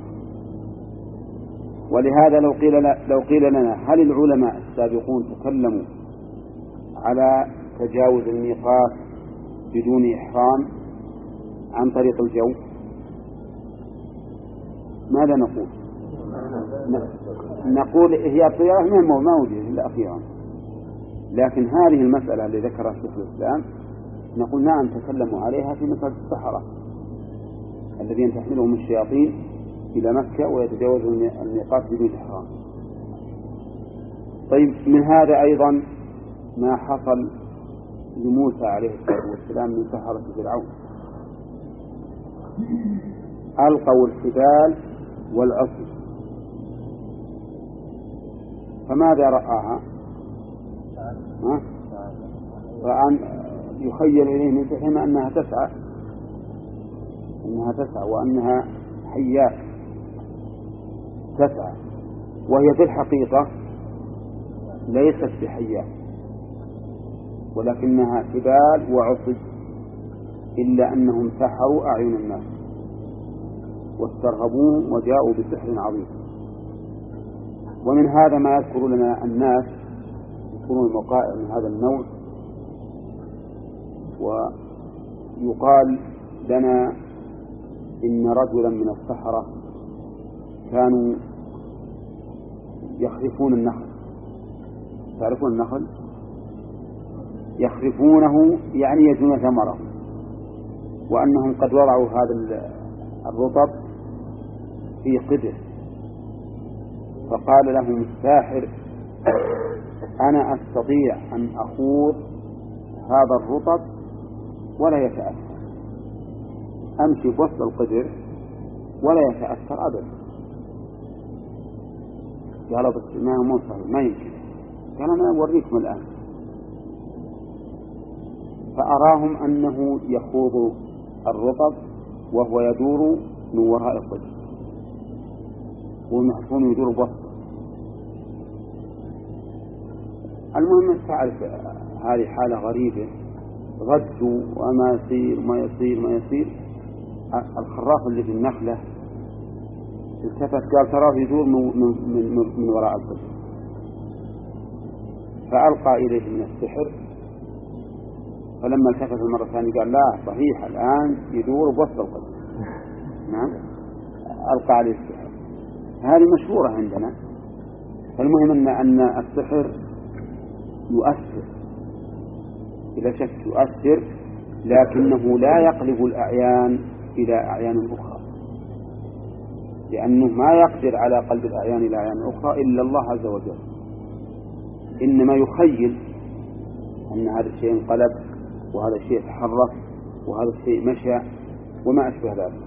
ولهذا لو قيل لو قيل لنا هل العلماء السابقون تكلموا على تجاوز الميقات بدون إحرام عن طريق الجو، ماذا نقول؟ نقول هي الطيارة ما موجودة إلا أخيرا، لكن هذه المسألة اللي ذكرها شيخ الإسلام نقول نعم تكلموا عليها في مسألة السحرة الذين تحملهم الشياطين إلى مكة ويتجاوزون الميقات بدون إحرام. طيب من هذا أيضا ما حصل لموسى عليه الصلاة والسلام من سحرة فرعون، ألقوا الحبال والعصي، فماذا رآها؟ رأى يخيل إليه من سحرهم أنها تسعى أنها تسعى وأنها حيات تسعى، وهي في الحقيقة ليست بحيات ولكنها حبال وعصي، إلا أنهم سحروا أعين الناس واسترهبوهم وجاءوا بسحر عظيم. ومن هذا ما يذكر لنا الناس يكونون المقائع من هذا النوع، ويقال لنا إن رجلا من السحرة كانوا يخرفون النخل، تعرفون النخل؟ يخرفونه يعني يجنون ثمره، وأنهم قد وضعوا هذا الرطب في قدر، فقال لهم الساحر أنا أستطيع أن أخوض هذا الرطب ولا يتأثر، أمشي بوسط القدر ولا يتأثر أبدا. قالوا بس ما هو مصر ما يمكن، قال أنا أوريكم الآن، فأراهم أنه يخوض الرطب وهو يدور من وراء القدر والمحفون يدور بوسطه. المهم تعرف هذه حالة غريبة، غدوا وما يصير ما يصير ما يصير. الخراف اللي في النخلة التفت قال تراه يدور من, من, من, من وراء القدر، فألقى إليه من السحر، فلما التفت المرة الثانية قال لا صحيح الآن يدور بوسط القدر. نعم ألقى عليه السحر. هذه مشهورة عندنا. فالمهم أن, أن السحر يؤثر إذا شك يؤثر، لكنه لا يقلب الأعيان إلى أعيان أخرى، لأنه ما يقدر على قلب الأعيان إلى أعيان أخرى إلا الله عز وجل، إنما يخيل أن هذا الشيء انقلب وهذا الشيء تحرك وهذا الشيء مشى وما أشبه ذلك.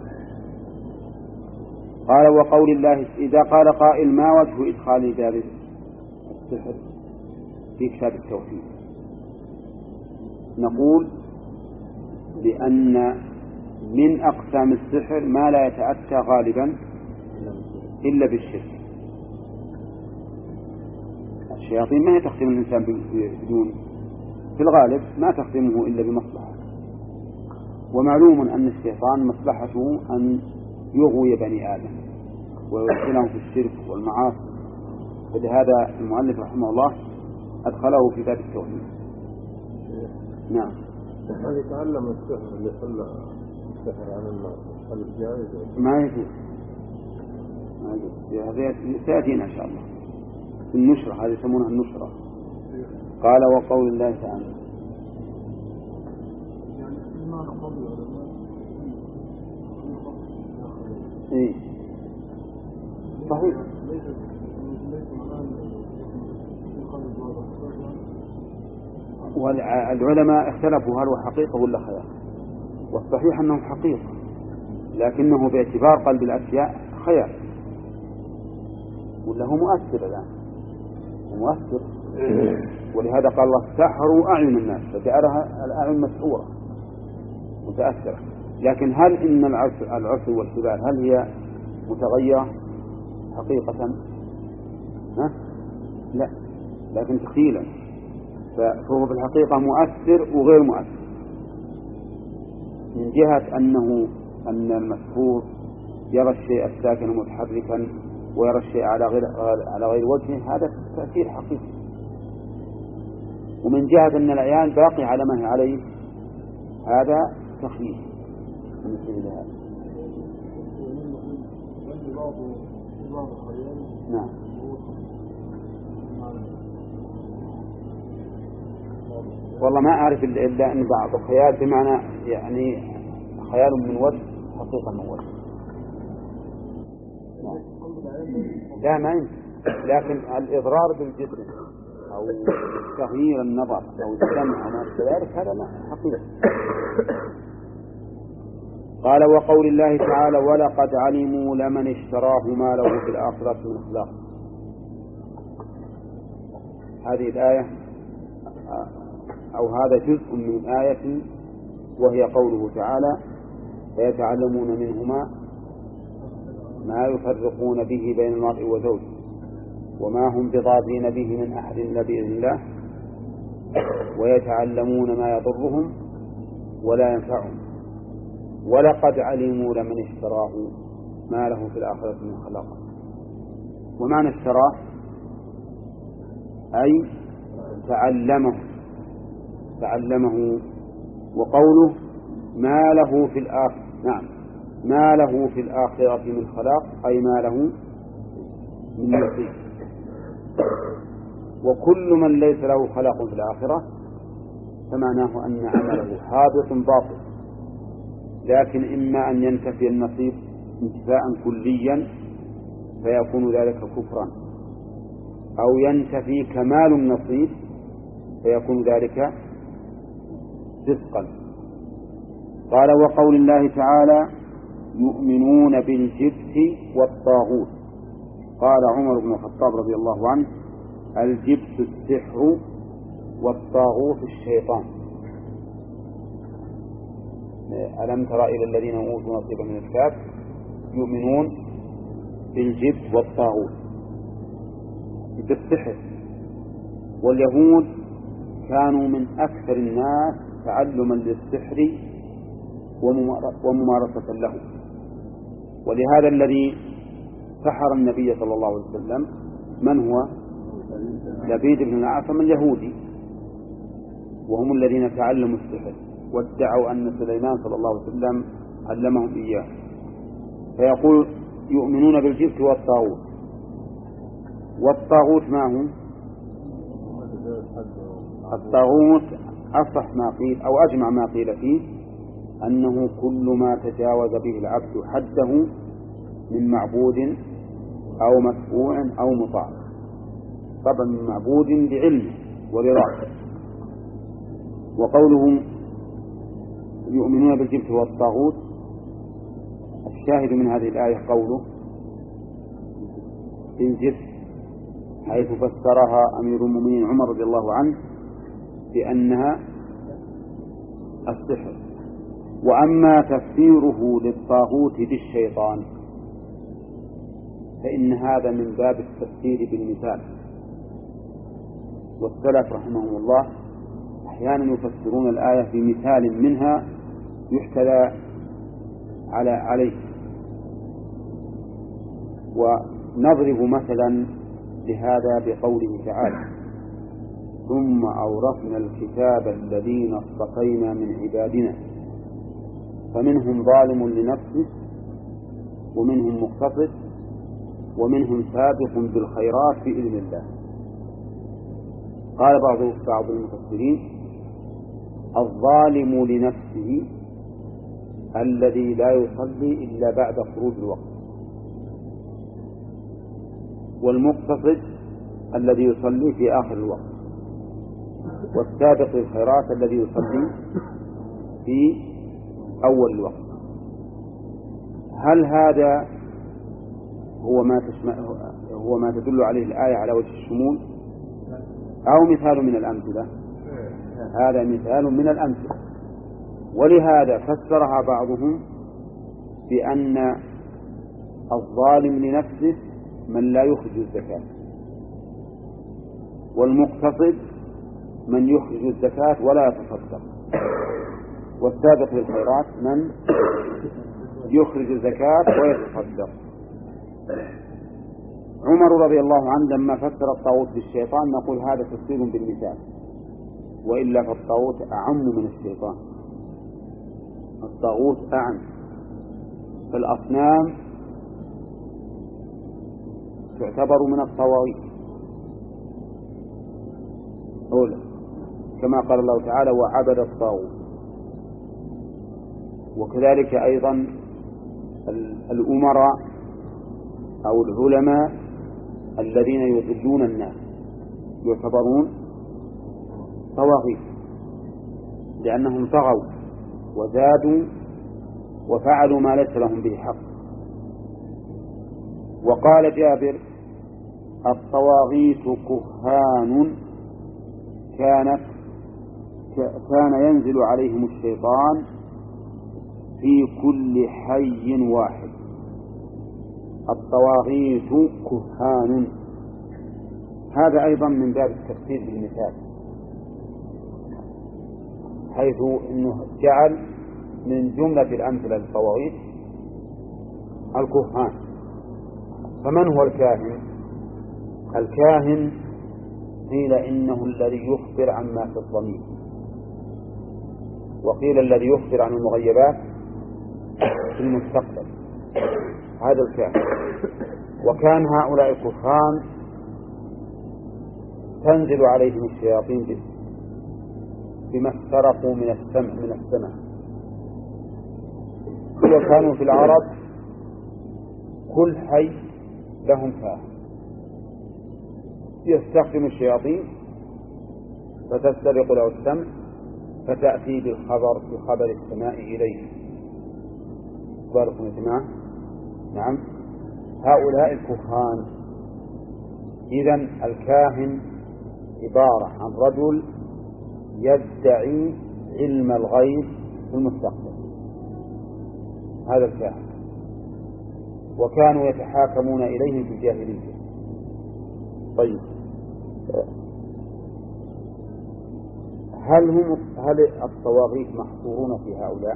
قال وقول الله إذا قال قائل ما وجه إدخال ذلك السحر في كتاب التوحيد، نقول بأن من أقسام السحر ما لا يتأتى غالبا إلا بالشرك. الشياطين ما تخدم الإنسان بدون، في الغالب ما تخدمه إلا بمصلحة، ومعلوم أن الشيطان مصلحته أن يغوي بني آدم ويدخلهم في الشرك والمعاصي، فلهذا المؤلف رحمه الله أدخله في باب التوحيد. نعم. هل يتعلم السحر اللي خلى السحر عن الناس هل جائز؟ ما يجوز، ما يجوز. هذا سيأتينا إن شاء الله في النشرة، هذه يسمونها النشرة. قال وقول الله تعالى إيه صحيح. والعلماء اختلفوا هل هو حقيقة ولا خيال، والصحيح أنه حقيقة، لكنه باعتبار قلب الأشياء خيال، ولا هو مؤثر الآن مؤثر. ولهذا قال الله سحروا أعين الناس فجعلها الأعين مسحورة متأثرة. لكن هل إن العصي والحبال هل هي متغيرة حقيقة؟ ها؟ لا، لكن تخيلا، فهو في الحقيقة مؤثر وغير مؤثر، من جهة أنه أن المسحور يرى الشيء الساكن متحركا ويرى الشيء على غير على غير وجهه، هذا تأثير حقيقي، ومن جهة أن العيان باقي على ما هي عليه، هذا تخييف بالنسبة لهذا. نعم. والله ما أعرف إلا أن بعض الخيال بمعنى يعني خيال من وجه حقيقة من وجه. لا ما يمكن، لكن الإضرار بالجسم أو تغيير النظر أو السمع وما أشبه ذلك هذا ما حقيقة. قال وقول الله تعالى ولقد علموا لمن اشتراه ما له في الآخرة من خلاق. هذه الآية أو هذا جزء من آية وهي قوله تعالى فيتعلمون منهما ما يفرقون به بين المرء وزوجه وما هم بضارين به من أحد إلا بإذن الله ويتعلمون ما يضرهم ولا ينفعهم ولقد علموا لمن اشتراه ما له في الآخرة من خلاق. ومعنى اشتراه أي تعلمه تعلمه وقوله ما له في الآخرة نعم ما له في الآخرة من خلاق أي ما له من نصيب. وكل من ليس له خلاق في الآخرة فمعناه أن عمله حابط باطل، لكن إما أن ينتفي النصيب انتفاء كليا فيكون ذلك كفرا أو ينتفي كمال النصيب فيكون ذلك فسقا. قال وقول الله تعالى يؤمنون بالجبت والطاغوت. قال عمر بن الخطاب رضي الله عنه الجبت السحر والطاغوت الشيطان. ألم تر إلى الذين أوتوا نصيبا من الكتاب يؤمنون بالجبت والطاغوت بالسحر. واليهود كانوا من أكثر الناس تعلما للسحر وممارسة له، ولهذا الذي سحر النبي صلى الله عليه وسلم من هو؟ لبيد بن الأعصم اليهودي، وهم الذين تعلموا السحر وادعوا أن سليمان صلى الله عليه وسلم علمهم إياه. فيقول يؤمنون بالجبت والطاغوت. والطاغوت ما هو؟ الطاغوت أصح ما قيل أو أجمع ما قيل فيه أنه كل ما تجاوز به العبد حده من معبود أو متبوع أو مطاع، طبعا من معبود بعلمه ورضاه. وقوله يؤمنون بالجبت والطاغوت الشاهد من هذه الآية قوله بالجبت، حيث فسرها أمير المؤمنين عمر رضي الله عنه بأنها السحر. وأما تفسيره للطاغوت بالشيطان فإن هذا من باب التفسير بالمثال، والسلف رحمهم الله أحيانا يفسرون الآية بمثال منها يحتذى على عليه. ونضرب مثلا لهذا بقوله تعالى ثم أورثنا الكتاب الذين اصطفينا من عبادنا فمنهم ظالم لنفسه ومنهم مقتصد ومنهم سابق بالخيرات بإذن الله. قال بعض بعض المفسرين الظالم لنفسه الذي لا يصلي إلا بعد خروج الوقت، والمقتصد الذي يصلي في آخر الوقت، والسابق بالخيرات الذي يصلي في أول الوقت. هل هذا هو ما تشمع هو ما تدل عليه الآية على وجه الشمول أو مثال من الأمثلة؟ هذا مثال من الأمثلة. ولهذا فسرها بعضهم بأن الظالم لنفسه من لا يخرج الزكاة، والمقتصد من يخرج الزكاة ولا يتصدق، والسابق للخيرات من يخرج الزكاة ويتصدق. عمر رضي الله عنه لما فسر الطاغوت بالشيطان نقول هذا تفسير بالمثال، وإلا فالطاغوت أعم من الشيطان. الطاغوت أعم، فالأصنام تعتبر من الطواغيت أولا، كما قال الله تعالى وعبد الطاغوت. وكذلك أيضا الأمراء أو العلماء الذين يضلون الناس يعتبرون طواغيت، لأنهم طغوا وزادوا وفعلوا ما ليس لهم به حق. وقال جابر: الطواغيت كهان كانت كان ينزل عليهم الشيطان في كل حي واحد. الطواغيت كهان، هذا أيضا من باب التفسير بالمثال، حيث أنه جعل من جملة الأمثلة للطواغيت الكهان. فمن هو الكاهن؟ الكاهن قيل إنه الذي يخبر عما في الضمير، وقيل الذي يخبر عن المغيبات في المستقبل، هذا الكاهن. وكان هؤلاء الكهان تنزل عليهم الشياطين بما استرقوا من السمع من السمع. وكانوا في العرب كل حي لهم كاهن يستخدم الشياطين فتسترق له السمع فتأتي بالخبر بخبر السماء إليه. باركم يا جماعة. نعم، هؤلاء الكهان. إذن الكاهن عبارة عن رجل يدعي علم الغيب في المستقبل، هذا الكاهن. وكانوا يتحاكمون إليه في الجاهلية. طيب، هل هم هل الطواغيت محصورون في هؤلاء؟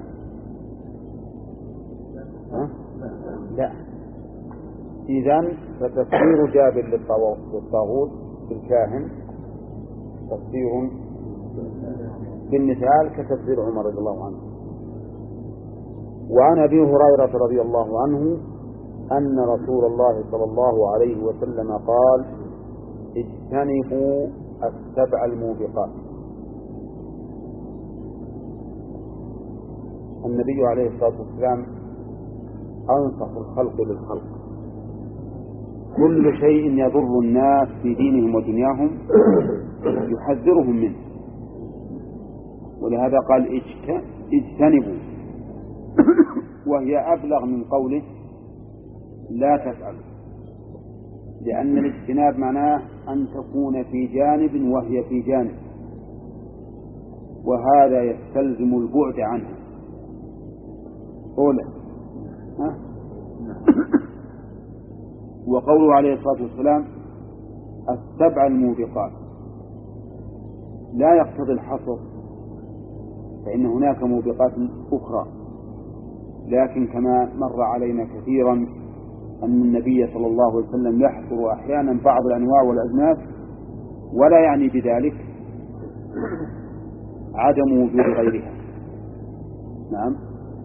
ها؟ لا. إذن فتفسير جابر للطاغوت بالكاهن تفسير بالمثال كتفسير عمر رضي الله عنه. وعن أبي هريرة رضي الله عنه أن رسول الله صلى الله عليه وسلم قال: اجتنبوا السبع الموبقات. النبي عليه الصلاة والسلام أنصح الخلق للخلق، كل شيء يضر الناس في دينهم ودنياهم يحذرهم منه، ولهذا قال اجتنبوا، وهي أبلغ من قوله لا تفعل، لأن الاجتناب معناه أن تكون في جانب وهي في جانب، وهذا يستلزم البعد عنها. أولا ها؟ وقوله عليه الصلاة والسلام السبع الموبقات لا يقتضي الحصر، فإن هناك موبقات أخرى، لكن كما مر علينا كثيرا أن النبي صلى الله عليه وسلم يحصر أحيانا بعض الأنواع والأجناس، ولا يعني بذلك عدم وجود غيرها. نعم،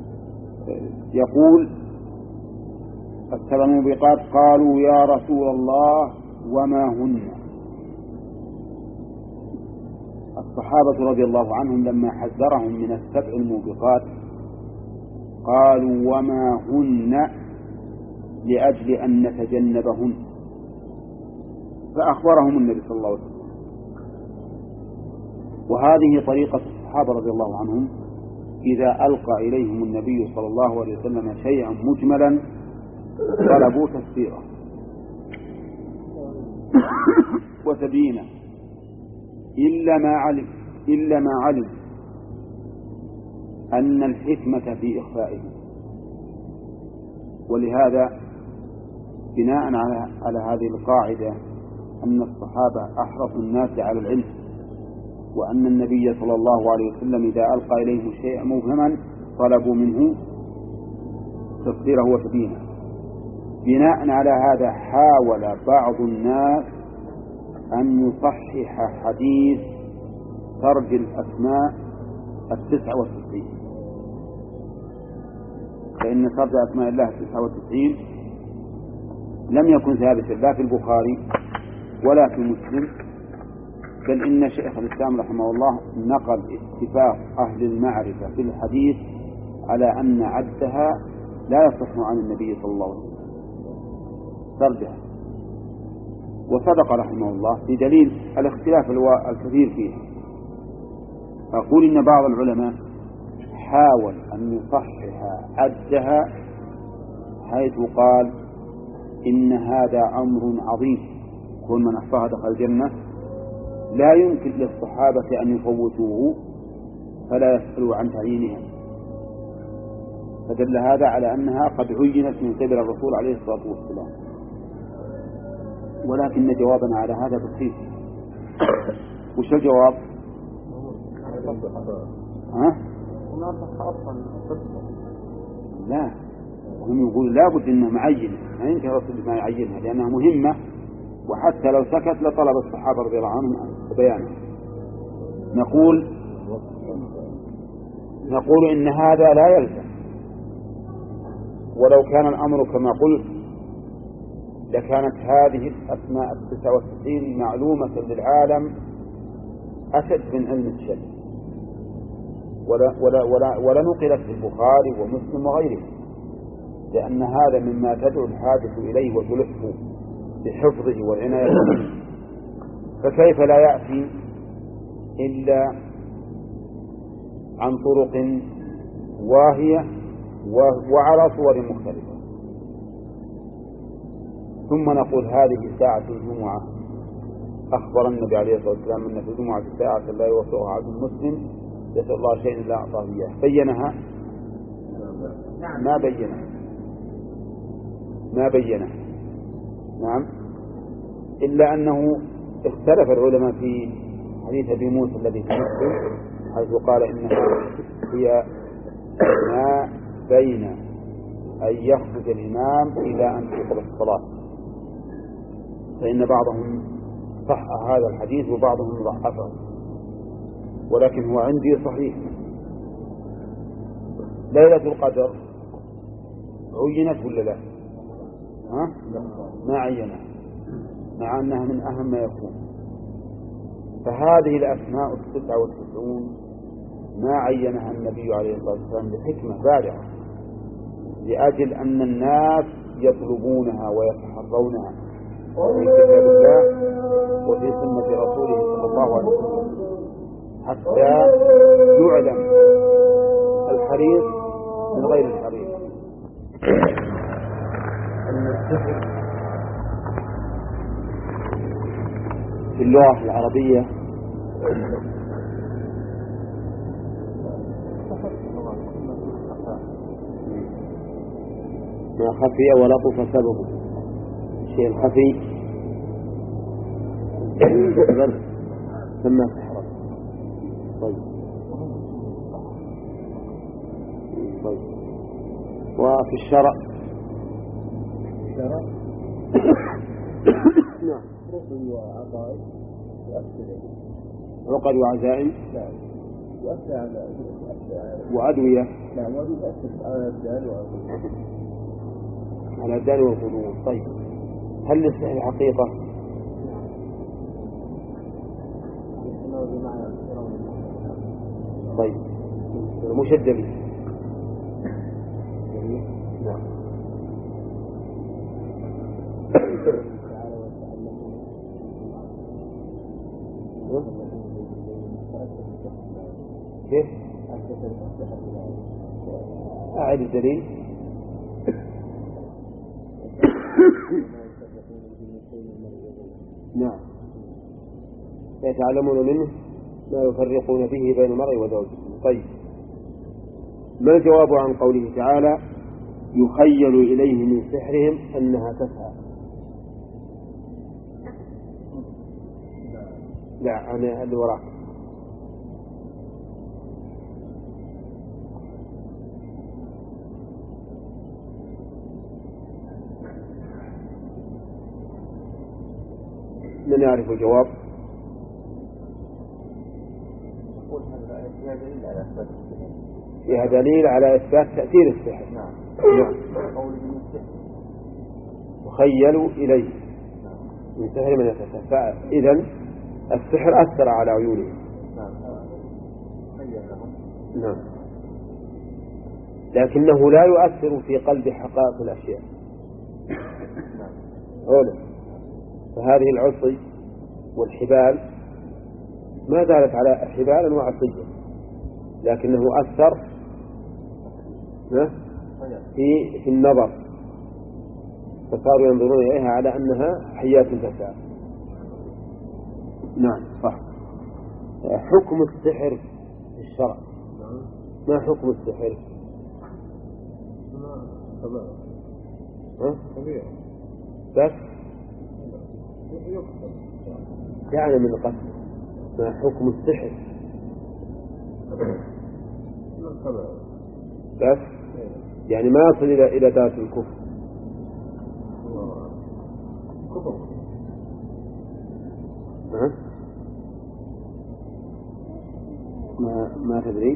يقول السبع الموبقات. قالوا يا رسول الله وما هن؟ الصحابة رضي الله عنهم لما حذرهم من السبع الموبقات قالوا وما هن لأجل أن نتجنبهن، فأخبرهم النبي صلى الله عليه وسلم. وهذه طريقة الصحابة رضي الله عنهم، إذا ألقى إليهم النبي صلى الله عليه وسلم شيئا مجملا طلبوا تفسيره وتبيينه إلا ما علم إلا ما علم أن الحكمة في إخفائه. ولهذا بناء على على هذه القاعدة أن الصحابة أحرص الناس على العلم، وأن النبي صلى الله عليه وسلم إذا ألقى إليهم شيئا مبهما طلبوا منه تفسيره وتبيينه. بناء على هذا حاول بعض الناس أن يصحح حديث سرد الأسماء التسعة والتسعين، فإن سرد أسماء الله التسعة والتسعين لم يكن ثابتا لا في البخاري ولا في مسلم، بل إن شيخ الإسلام رحمه الله نقل اتفاق أهل المعرفة في الحديث على أن عدها لا يصح عن النبي صلى الله عليه وسلم سردها. وصدق رحمه الله في دليل الاختلاف الكثير فيه. أقول إن بعض العلماء حاول أن يصحح عدها حيث قال إن هذا أمر عظيم، كل من أحصاها دخل الجنة، لا يمكن للصحابة أن يفوتوه فلا يسألوا عن تعيينها، فدل هذا على أنها قد عينت من قبل الرسول عليه الصلاة والسلام. ولكن جوابنا على هذا بسيط. وش الجواب؟ ها؟ لا، هم يقول لابد انها معينة، ما يمكن الرسول ما يعينها لأنها مهمة، وحتى لو سكت لطلب الصحابة رضي الله عنهم بيانها. نقول نقول إن هذا لا يلزم، ولو كان الأمر كما قلت لكانت هذه الأسماء التسعة والتسعين معلومة للعالم أشد من علم الشمس، ولا, ولا, ولا, ولا نقلت في البخاري ومسلم وغيره، لأن هذا مما تدعو الحاجة إليه وتلحه بحفظه والعناية به، فكيف لا يأتي إلا عن طرق واهية وعلى صور مختلفة. ثم نقول هذه ساعة الجمعة، أخبر النبي عليه الصلاة والسلام أن في الجمعة ساعة لا يوفقها عبد المسلم يسأل الله شيئا لا أعطاه إياه. بينها؟ ما بينها ما بينها نعم، إلا أنه اختلف العلماء في حديث أبي موسى الذي في مسلم حيث قال إنها هي ما بين أن يخرج الإمام إلى أن تقضى الصلاة، فإن بعضهم صح هذا الحديث وبعضهم ضعفه، ولكن هو عندي صحيح. ليلة القدر عينت ولا لا؟ ها؟ ما عينها، مع أنها من أهم ما يكون. فهذه الأسماء التسعة والتسعون ما عينها النبي عليه الصلاة والسلام بحكمة بالغة، لأجل أن الناس يطلبونها ويتحرونها في كتاب الله وفي سنة رسوله صلى الله عليه وسلم، حتى يعلم الحريص من غير الحريص. أن السحر في اللغة العربية ما خفي ولطف سببه، الشيء الخفي سمى سحرا. طيب طيب وفي الشرع الشرع نعم رقي وعقائد يؤثر عقد وعزائم نعم يؤثر على وأدوية نعم ويؤثر على الأبدان والقلوب على الأبدان والقلوب. طيب هل للسحر حقيقة؟ طيب مشدد نعم كيف؟ أعد الدليل. نعم يتعلمون منه ما يفرقون به بين المرء وزوجه. طيب ما الجواب عن قوله تعالى يخيل إليه من سحرهم أنها تسعى؟ لا أنا اللي وراك. من يعرف الجواب؟ فيها دليل على إثبات تأثير السحر. نعم نعم وخيلوا إليه من سحر من يتسحر، فإذن السحر أثر على عيونهم. نعم لكنه لا يؤثر في قلب حقائق الأشياء. أولا فهذه العصي والحبال ما زالت على حبالا وعصيا، لكنه أثر في في النظر، فصاروا ينظرون إليها على أنها حيات تسعى. نعم صح. حكم السحر في الشرع، ما حكم السحر؟ بس يعني من القتل. ما حكم السحر؟ بس يعني ما يصل إلى إلى ذات الكفر. ها؟ ما ما تدري؟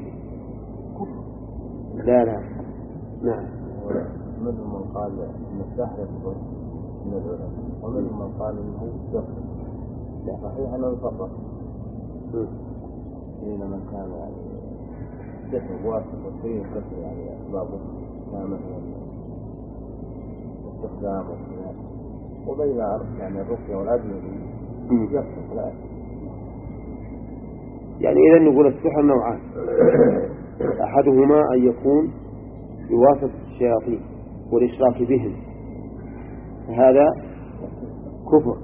لا لا نعم. منهم من قال ان السحر يكفر من العلماء، ومنهم من قال انه يكفر. لا صحيح انه يفرق بين من كان يعني سحر واسع وفيه كفر يعني اسبابه كامله واستخدام والخلاف، وبين يعني الرقيه والادويه يكفر. لا يعني إذا نقول السحر نوعان، أحدهما أن يكون بواسطة الشياطين والإشراك بهم، هذا كفر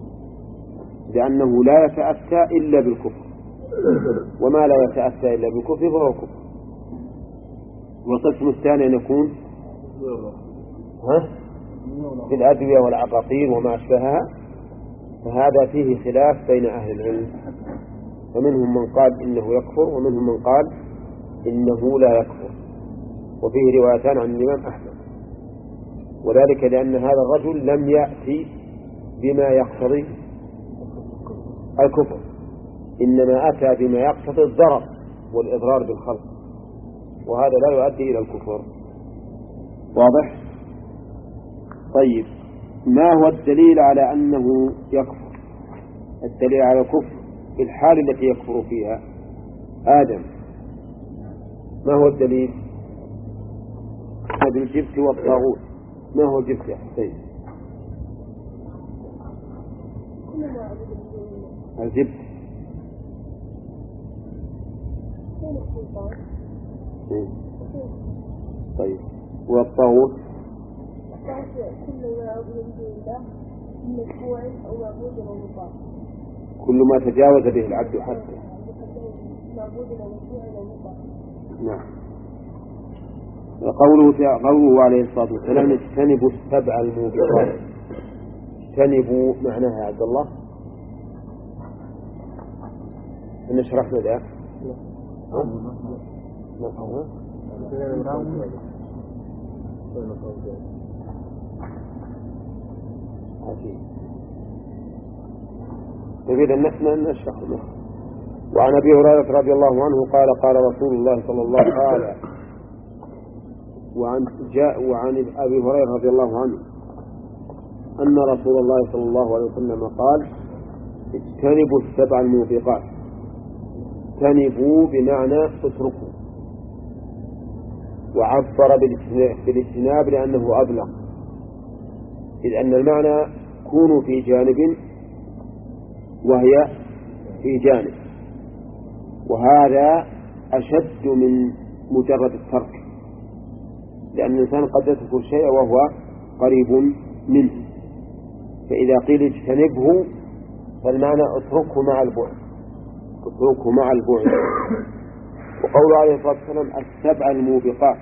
لأنه لا يتأتى إلا بالكفر، وما لا يتأتى إلا بالكفر فهو كفر. والقسم الثاني أن يكون ها في الأدوية والعقاقير وما أشبهها، فهذا فيه خلاف بين أهل العلم، فمنهم من قال إنه يكفر ومنهم من قال إنه لا يكفر، وفيه روايتان عن الإمام أحمد، وذلك لأن هذا الرجل لم يأتي بما يقتضي الكفر، إنما أتى بما يقتضي الضرر والإضرار بالخلق، وهذا لا يؤدي إلى الكفر. واضح؟ طيب، ما هو الدليل على أنه يكفر؟ الدليل على الكفر في الحال التي يكفر فيها آدم، ما هو الدليل؟ هذا الجبت والطاغوت. ما هو الجبت يا حسين؟ الجبت طيب، والطاغوت كل ما تجاوز به العبد حتى. نعم. قوله قوله عليه الصلاة والسلام اجتنبوا السبع الموبقات. اجتنبوا معناها يا عبد الله إن شرحنا ذا نريد أن نشرح. وعن أبي هريرة رضي الله عنه قال قال رسول الله صلى الله عليه وسلم وعن جاء وعن أبي هريرة رضي الله عنه أن رسول الله صلى الله عليه وسلم قال اجتنبوا السبع الموبقات. اجتنبوا بمعنى اتركوا، وعبر بالاجتناب لأنه أبلغ، إذ أن المعنى كونوا في جانب وهي في جانب، وهذا أشد من مجرد الترك، لأن الإنسان قد يترك الشيء وهو قريب منه، فإذا قيل اجتنبه فالمعنى اتركه مع البعد، اتركه مع البعد. وقوله عليه الصلاة والسلام السبع الموبقات،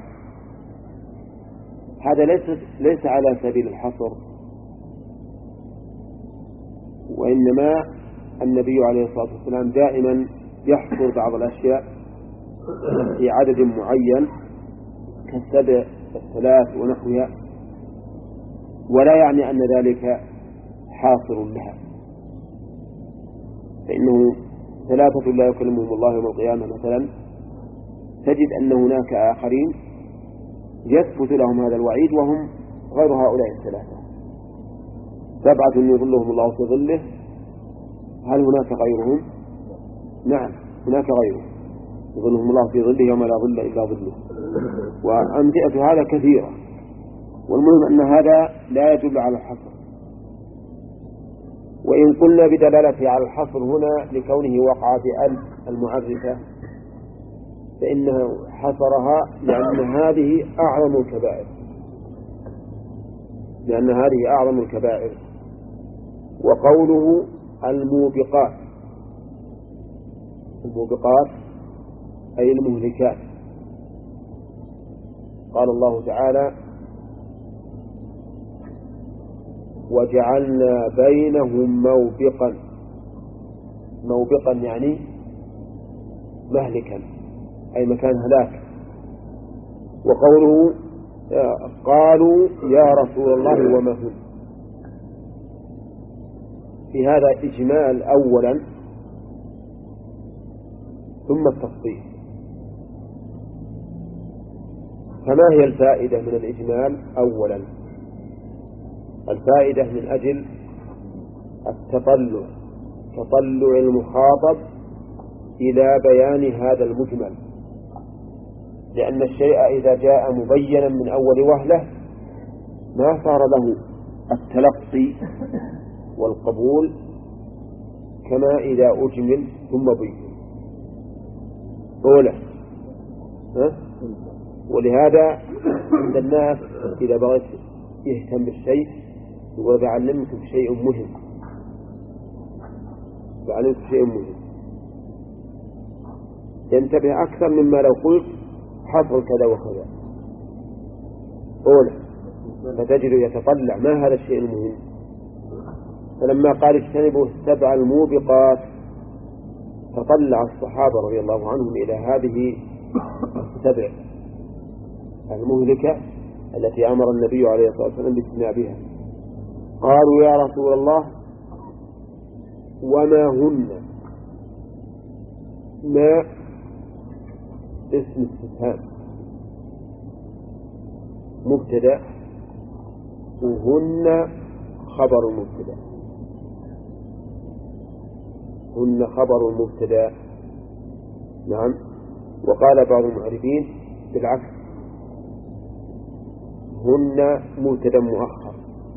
هذا ليس ليس على سبيل الحصر، وإنما النبي عليه الصلاة والسلام دائما يحصر بعض الأشياء في عدد معين كالسبع الثلاث ونحوها، ولا يعني أن ذلك حاصر لها، فإنه ثلاثة لا يكلمهم الله يوم القيامة مثلا، تجد أن هناك آخرين يثبت لهم هذا الوعيد وهم غير هؤلاء الثلاثة. سبعة يظلهم الله في ظله، هل هناك غيرهم؟ نعم هناك غيرهم يظلهم الله في ظله يوم لا ظل إلا ظله. وأمثلة هذا كثيرة، والمهم أن هذا لا يدل على الحصر، وإن قلنا بدلالته على الحصر هنا لكونه وقع بأل المعرفة فإنه حصرها لأن هذه أعظم الكبائر لأن هذه أعظم الكبائر. وقوله الموبقات الموبقات أي المهلكات. قال الله تعالى وجعلنا بينهم موبقا. موبقا يعني مهلكا أي مكان هلاك. وقوله قالوا يا رسول الله وما هم. في هذا إجمال أولا ثم التفصيل. فما هي الفائدة من الإجمال؟ أولا الفائدة من أجل التطلع تطلع المخاطب إلى بيان هذا المجمل، لأن الشيء إذا جاء مبينا من أول وهلة ما صار له التلقي والقبول كما إذا أجمل ثم بين. أولا ولهذا عند الناس إذا بغيت يهتم بالشيء يقول بعلمكم شيء مهم بعلمكم شيء مهم ينتبه أكثر مما لو قلت حصل كذا وكذا. أولا فتجد يتطلع ما هذا الشيء المهم. فلما قال اجتنبوا السبع الموبقات تطلع الصحابة رضي الله عنهم إلى هذه السبع المهلكة التي أمر النبي عليه الصلاة والسلام باجتنابها. قالوا يا رسول الله وما هن. ما اسم استفهام مبتدأ وهن خبر مبتدأ. هن خبر مبتدأ. نعم. وقال بعض المعرفين بالعكس هن مبتدأ مؤخر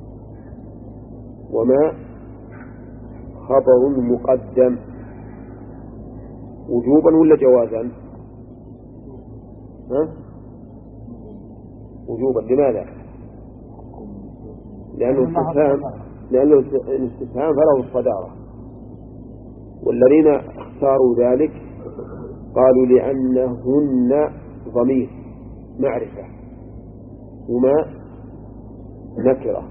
وما خبر مقدم وجوبا ولا جوازا؟ ها؟ وجوبا. لماذا؟ لأنه استفهام لأنه الاستفهام فله الصدارة، والذين اختاروا ذلك قالوا لأنهن ضمير معرفة وما نكرة.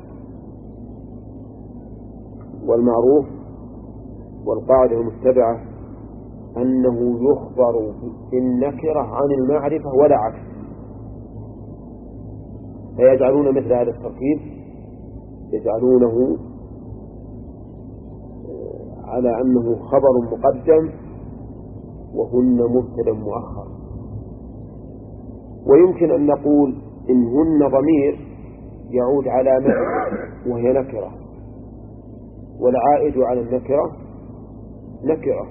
والمعروف والقاعدة المتبعة أنه يخبر بالنكرة عن المعرفة ولا عكس، فيجعلون مثل هذا التركيب يجعلونه على أنه خبر مقدم وهن مبتدأ مؤخر. ويمكن أن نقول إنهن ضمير يعود على ما وهي نكرة، والعائد على النكرة نكرة،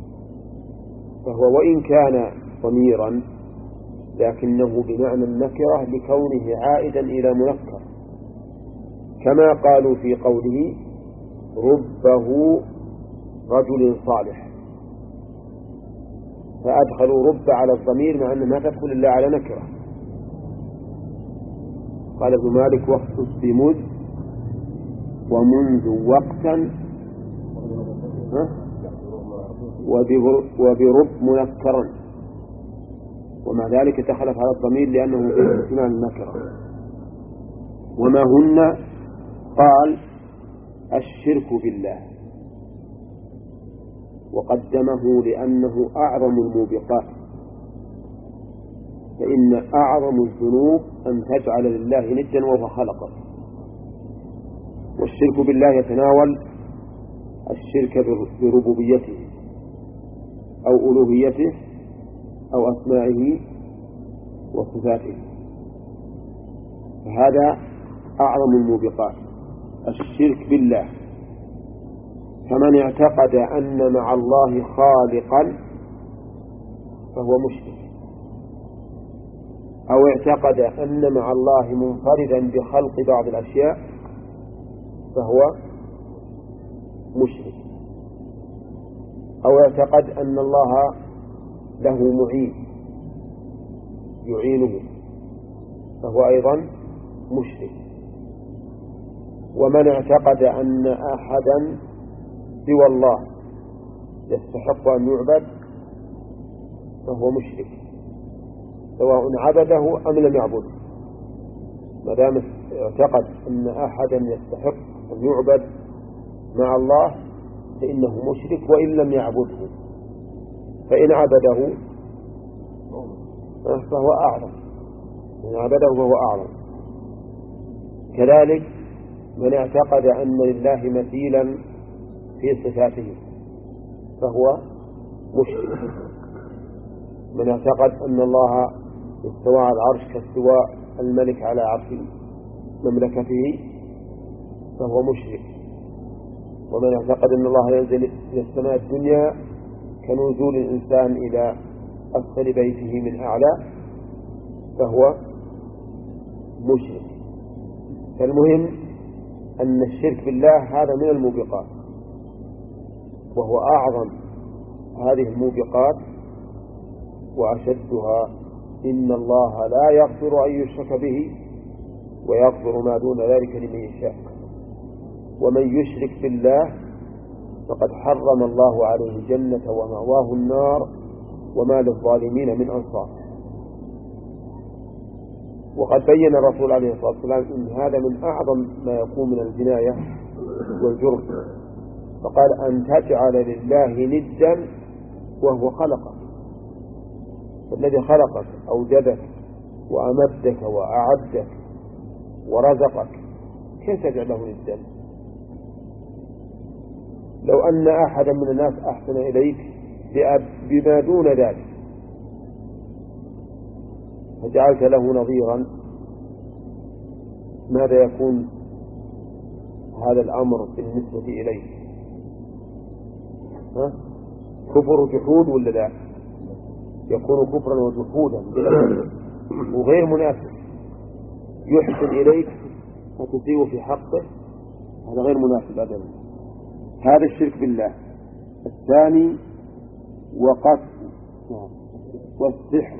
فهو وإن كان ضميرا لكنه بمعنى النكرة لكونه عائدا إلى منكر، كما قالوا في قوله ربه رجل صالح، فأدخلوا رب على الضمير مع أنها ما تدخل إلا على نكرة. قال ابن مالك واخصص بمذ ومنذ وقتا وبرب منكرا، ومع ذلك دخلت على الضمير لأنه احتمال النكرة. وما هن قال الشرك بالله، وقدمه لأنه أعظم الموبقات، فإن أعظم الذنوب أن تجعل لله ندا وهو خلقه. والشرك بالله يتناول الشرك بربوبيته أو ألوهيته أو أسمائه وصفاته، فهذا أعظم الموبقات الشرك بالله. فمن اعتقد أن مع الله خالقا فهو مشرك، أو اعتقد أن مع الله منفردا بخلق بعض الأشياء فهو مشرك، أو اعتقد أن الله له معين يعينه فهو أيضا مشرك. ومن اعتقد أن أحدا سوى الله يستحق أن يعبد فهو مشرك، سواء عبده أم لم يعبده. ما دام اعتقد أن أحدا يستحق أن يعبد مع الله فإنه مشرك وإن لم يعبده، فإن عبده فهو أعظم، إن عبده فهو أعظم. كذلك من اعتقد أن لله مثيلا في صفاته فهو مشرك. من اعتقد أن الله استوى على العرش كاستواء الملك على عرش مملكته فهو مشرك. ومن اعتقد أن الله ينزل إلى السماء الدنيا كنزول الإنسان إلى أسفل بيته من أعلى فهو مشرك. فالمهم أن الشرك بالله هذا من الموبقات، وهو أعظم هذه الموبقات وأشدها. إن الله لا يغفر أن يشرك به ويغفر ما دون ذلك لمن يشاء، ومن يشرك بالله فقد حرم الله عليه الجنة ومأواه النار وما للظالمين من أنصار. وقد بين الرسول عليه الصلاة والسلام إن هذا من أعظم ما يكون من الجناية والجرم، فقال أن تجعل لله ندا وهو خلقك. الذي خلقك أوجدك وأمدك وأعدك ورزقك كيف تجعل له ندا؟ لو أن أحدا من الناس أحسن إليك بما دون ذلك فجعلت له نظيرا، ماذا يكون هذا الأمر بالنسبة إليه؟ ها؟ كفر وجحود ولا لا؟ يكون كفرا وجحودا وغير مناسب. يحسن إليك فتسيء في حقه، هذا غير مناسب أبدا. هذا الشرك بالله. الثاني وقتل والسحر.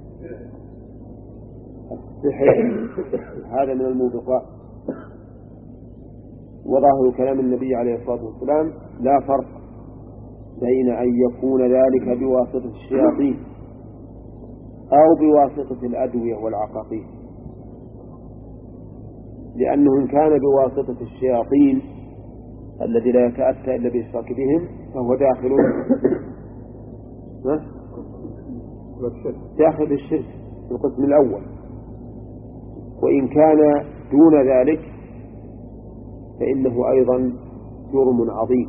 السحر هذا من الموبقات، وظاهر كلام النبي عليه الصلاة والسلام لا فرق بين أن يكون ذلك بواسطة الشياطين أو بواسطة الأدوية والعقاقير، لأنه إن كان بواسطة الشياطين الذي لا يتأتى إلا بالإشراك بهم فهو داخل داخل الشرك في القسم الأول. وإن كان دون ذلك فإنه أيضا جرم عظيم،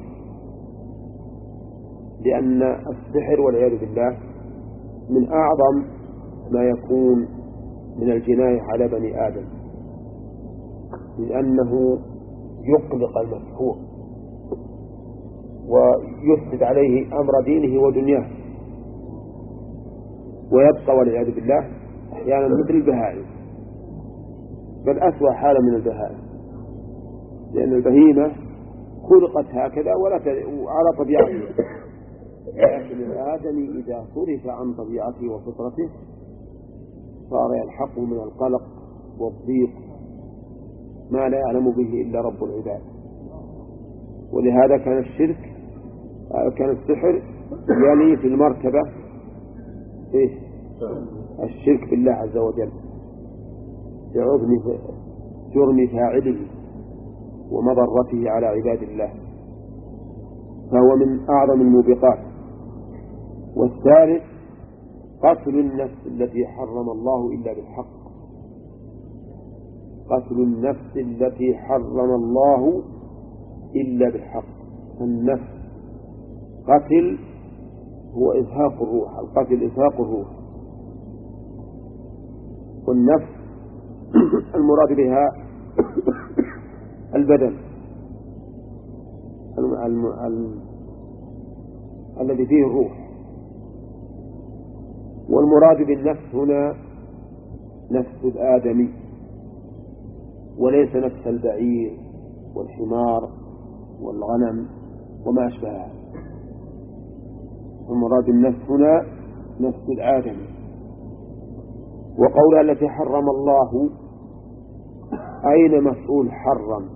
لأن السحر والعياذ بالله من أعظم ما يكون من الجناية على بني آدم، لأنه يقلق المسحور ويفسد عليه أمر دينه ودنياه، ويبقى والعياذ بالله أحيانا مثل البهائم، بل أسوأ حالة من البهائم، لأن البهيمة خلقت هكذا ولا على طبيعتها، لكن الآدمي إذا صرف عن طبيعته وفطرته صار يلحقه من القلق والضيق ما لا يعلم به إلا رب العباد. ولهذا كان الشرك كان السحر يلي في المرتبة إيه؟ الشرك بالله عز وجل جرم فاعله ومضرته على عباد الله، فهو من أعظم الموبقات. والثالث قتل النفس التي حرم الله إلا بالحق. قتل النفس التي حرم الله إلا بالحق. النفس قتل هو إزهاق الروح، القتل إزهاق الروح، والنفس المراد بها البدن الم... الم... الم... الذي فيه الروح. والمراد بالنفس هنا نفس الآدمي وليس نفس البعير والحمار والغنم وما أشبهها. المراد النفس هنا نفس الآدم. وقولها التي حرم الله، أين مفعول حرم؟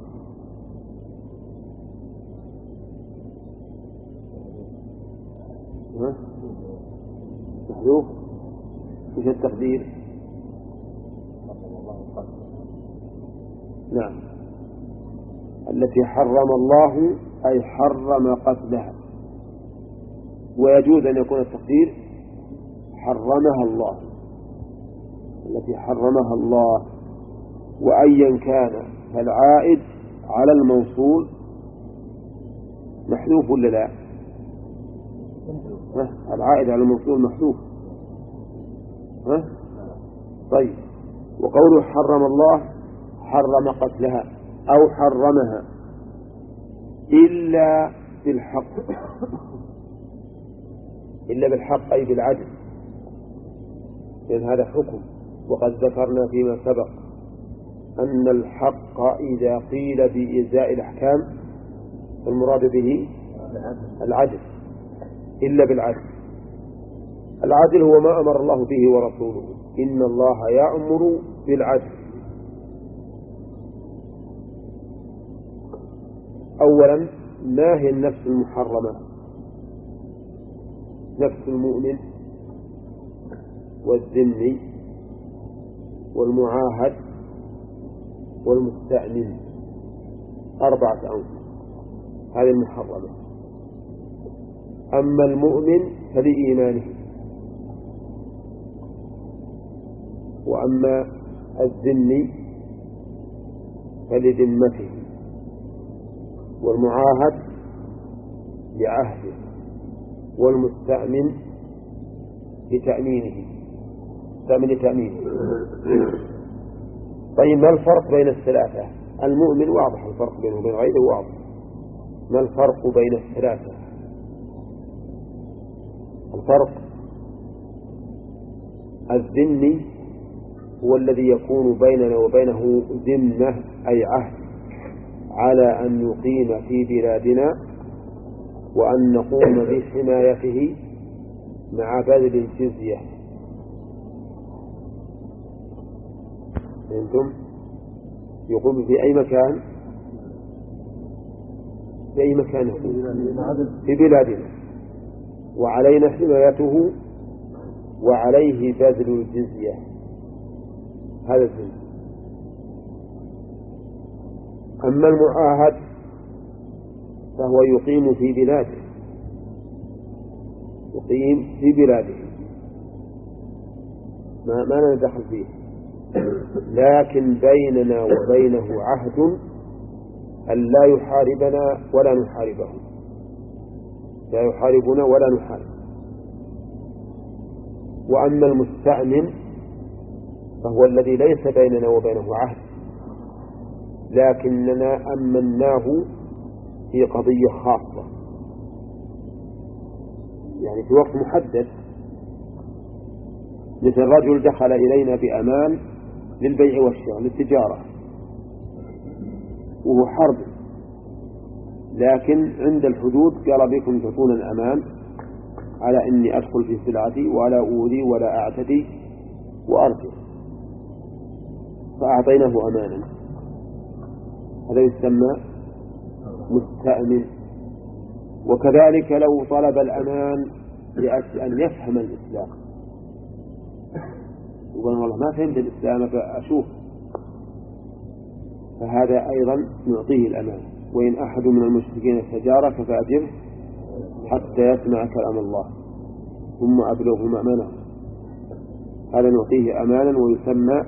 محذوف. وش التقدير؟ نعم، التي حرم الله أي حرم قتلها. ويجوز أن يكون التقدير حرمها الله، التي حرمها الله. وأيا كان فالعائد على الموصول محذوف ولا لا؟ ها؟ العائد على الموصول محذوف. ها؟ طيب. وقوله حرم الله حرم قتلها أو حرمها إلا بالحق، إلا بالحق أي بالعدل، لأن هذا حكم. وقد ذكرنا فيما سبق أن الحق إذا قيل بإزاء الأحكام فالمراد به العدل، إلا بالعدل. العدل هو ما أمر الله به ورسوله، إن الله يأمر بالعدل. أولا، ما هي النفس المحرمة؟ نفس المؤمن والذمي والمعاهد والمستأمن، أربعة أنواع، هذه المحرمة. أما المؤمن فلإيمانه، وأما الذمي فلذمته، والمعاهد لعهده، والمستأمن لتأمينه، مستأمن تأمينه. طيب، ما الفرق بين الثلاثة؟ المؤمن واضح الفرق بينه وبين غيره واضح. ما الفرق بين الثلاثة؟ الفرق: الذمي هو الذي يكون بيننا وبينه ذمة أي عهد على أن يقيم في بلادنا وأن نقوم بحمايته مع بذل الجزية. أنتم يقوم في أي مكان، في أي مكان يقوم في بلادنا، وعلينا حمايته وعليه بذل الجزية. هذا الذمي. أما المعاهد فهو يقيم في بلاده، يقيم في بلاده ما, ما لنا دخل فيه، لكن بيننا وبينه عهد أن لا يحاربنا ولا نحاربه، لا يحاربنا ولا نحارب. وأما المستأمن فهو الذي ليس بيننا وبينه عهد، لكننا أمناه في قضية خاصة، يعني في وقت محدد. مثل رجل دخل إلينا بأمان للبيع والشراء للتجارة وهو حرب، لكن عند الحدود قال بكم تعطون الأمان على أني أدخل في سلعتي ولا أؤذي ولا أعتدي وأرجع، فأعطيناه أمانا. هذا يسمى مستأمن. وكذلك لو طلب الأمان لأجل أن يفهم الإسلام، يقول والله ما فهمت الإسلام فأشوف، فهذا أيضا نعطيه الأمان. وإن أحد من المشركين استجارك فأجره حتى يسمع كلام الله ثم أبلغه مأمنه. هذا نعطيه أمانا ويسمى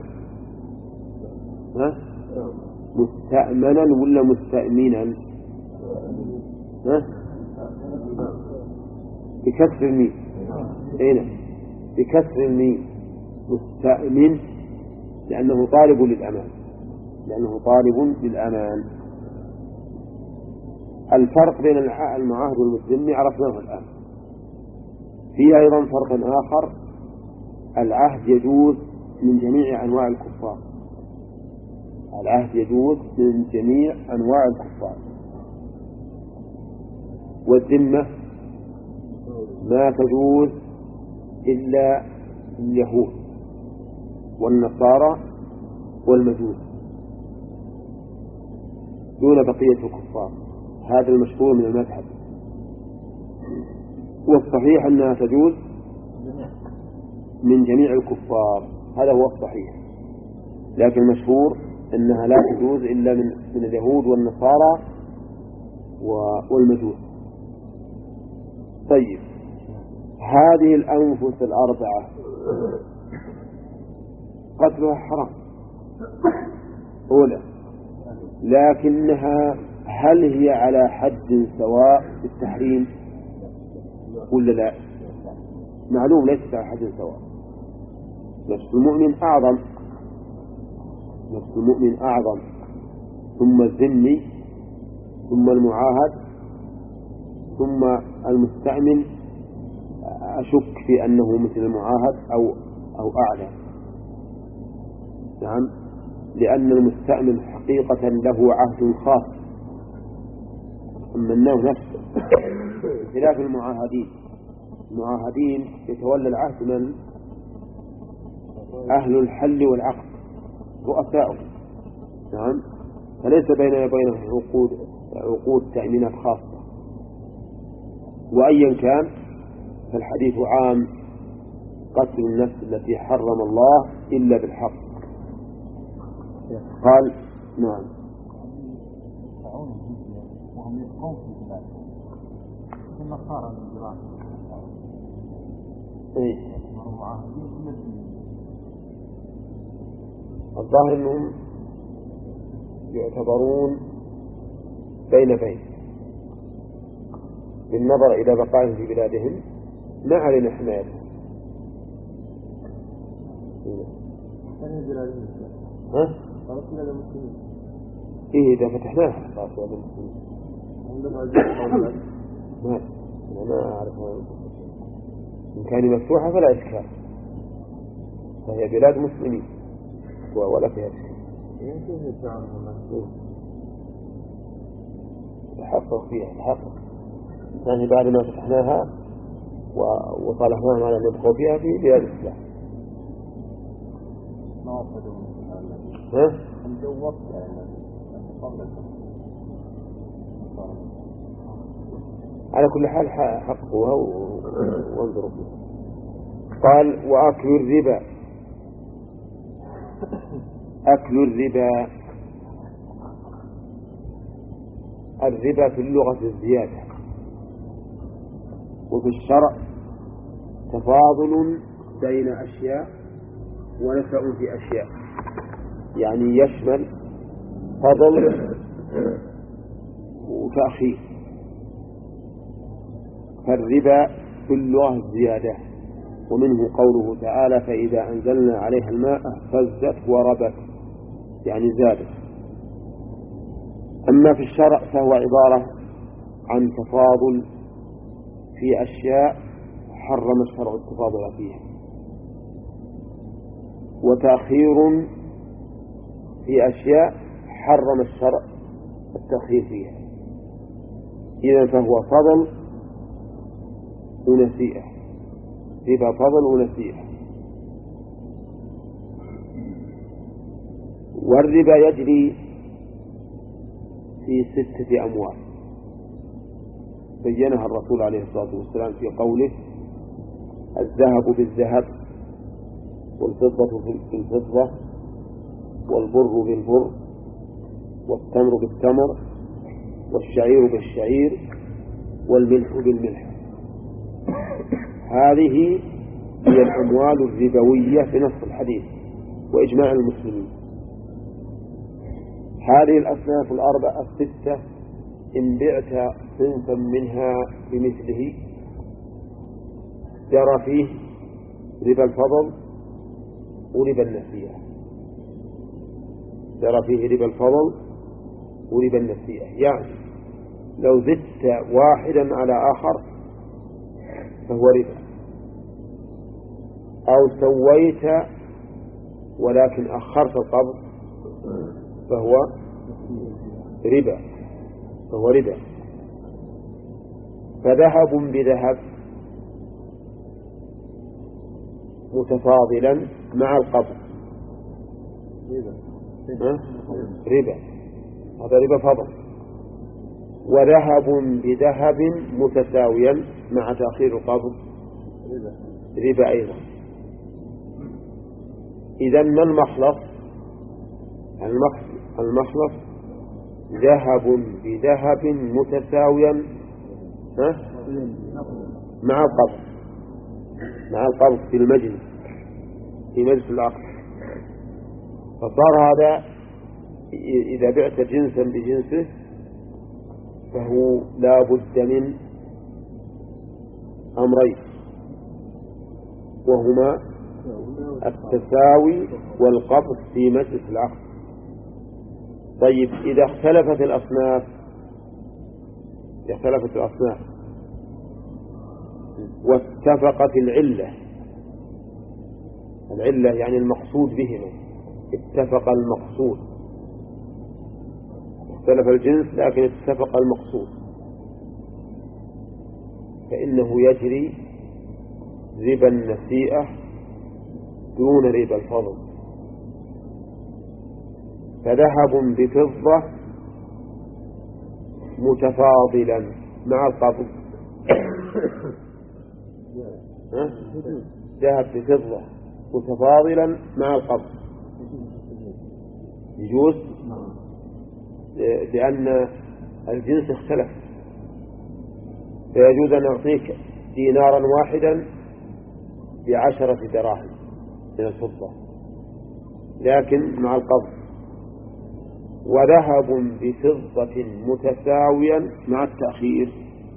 ها مستأمنا ولا مستأمنا؟ ها بكسر الميم. هنا بكسر الميم مستأمن، لأنه طالب للأمان، لأنه طالب للأمان. الفرق بين المعاهد والذمي عرفناه الآن. في أيضا فرق آخر: العهد يجوز من جميع أنواع الكفار، العهد يجوز من جميع أنواع الكفار. والذمة ما تجوز إلا اليهود والنصارى والمجوس دون بقية الكفار. هذا المشهور من المذهب، والصحيح أنها تجوز من جميع الكفار، هذا هو الصحيح. لكن المشهور أنها لا تجوز إلا من, من اليهود والنصارى والمجوس. طيب، هذه الأنفس الأربعة قتلها حرام أولا، لكنها هل هي على حد سواء في التحريم ولا لا؟ معلوم ليست على حد سواء. نفس المؤمن أعظم، نفس المؤمن أعظم، ثم الذمي، ثم المعاهد، ثم المستعمل أشك في أنه مثل المعاهد أو أو أعلى. نعم، لأن المستعمل حقيقة له عهد خاص، أما النوع نفسه خلاف المعاهدين. المعاهدين يتولى العهد من أهل الحل والعقد رؤساؤه. نعم، فليس بين وبينهم عقود عقود تأمينات خاصة. وأيا كان فالحديث عام: قتل النفس التي حرم الله إلا بالحق. قال: نعم. وهم يبقون في البلاد النصارى من الجيران. إيه. الظاهر أنهم يعتبرون بين بين بالنظر إلى بقائهم في بلادهم، ما علينا حمايتهم. ها؟ إيه إذا فتحناها صارت بلاد المسلمين. ما ما أعرف إن كان مفتوحة فلا إشكال، فهي بلاد مسلمين ولا فيها إشكال. تحقق فيها تحقق يعني بعد ما فتحناها وطالبناهم على أن يبقوا فيها في بلاد الإسلام. ها؟ على كل حال حققوها وانظروا فيها. قال: وأكل الربا. أكل الربا، الربا في اللغة الزيادة، وفي الشرع تفاضل بين أشياء ونفع في أشياء، يعني يشمل فضل وتأخير. فالربا في اللغة الزيادة، ومنه قوله تعالى: فإذا أنزلنا عليها الماء اهتزت وربت، يعني زادت. أما في الشرع فهو عبارة عن تفاضل في أشياء حرم الشرع التفاضل فيها، وتأخير في أشياء حرم الشرع التأخير فيها. إذن فهو فضل ونسيئة، ربا فضل ونسيئة. والربا يجري في ستة أموال بينها الرسول عليه الصلاة والسلام في قوله: الذهب بالذهب، والفضة بالفضة، والبر بالبر، والتمر بالتمر، والشعير بالشعير، والملح بالملح. هذه هي الأموال الربوية في نص الحديث وإجماع المسلمين. هذه الأصناف الأربعة الستة إن بعت صنفا منها بمثله جرى فيه ربا الفضل وربا النسيئة، جرى فيه ربا الفضل وربا النسيئة. يعني لو زدت واحدا على آخر فهو ربا، أو سويت ولكن أخرت القبض فهو ربا فهو ربا فذهب بذهب متفاضلا مع القبض ربا، هذا ربا فضل. وذهب بذهب متساويا مع تأخير القبض ربا أيضا. إذن ما المخلص؟ المخلص ذهب بذهب متساويا مع القبض مع القبض في المجلس في مجلس العقد. فصار هذا إذا بعت جنسا بجنسه فهو لا بد من أمرين، وهما التساوي والقبض في مجلس العقد. طيب إذا اختلفت الأصناف إذا اختلفت الأصناف واتفقت العلة العلة يعني المقصود بهما، اتفق المقصود، اختلف الجنس لكن اتفق المقصود، فإنه يجري ربا النسيئة دون ربا الفضل. فذهب بفضة متفاضلا مع القبض ذهب بفضة متفاضلا مع القبض يجوز، لأن الجنس اختلف، فيجوز أن أعطيك دينارا واحدا بعشرة دراهم من الفضة لكن مع القبض. وذهب بفضة متساويا مع التأخير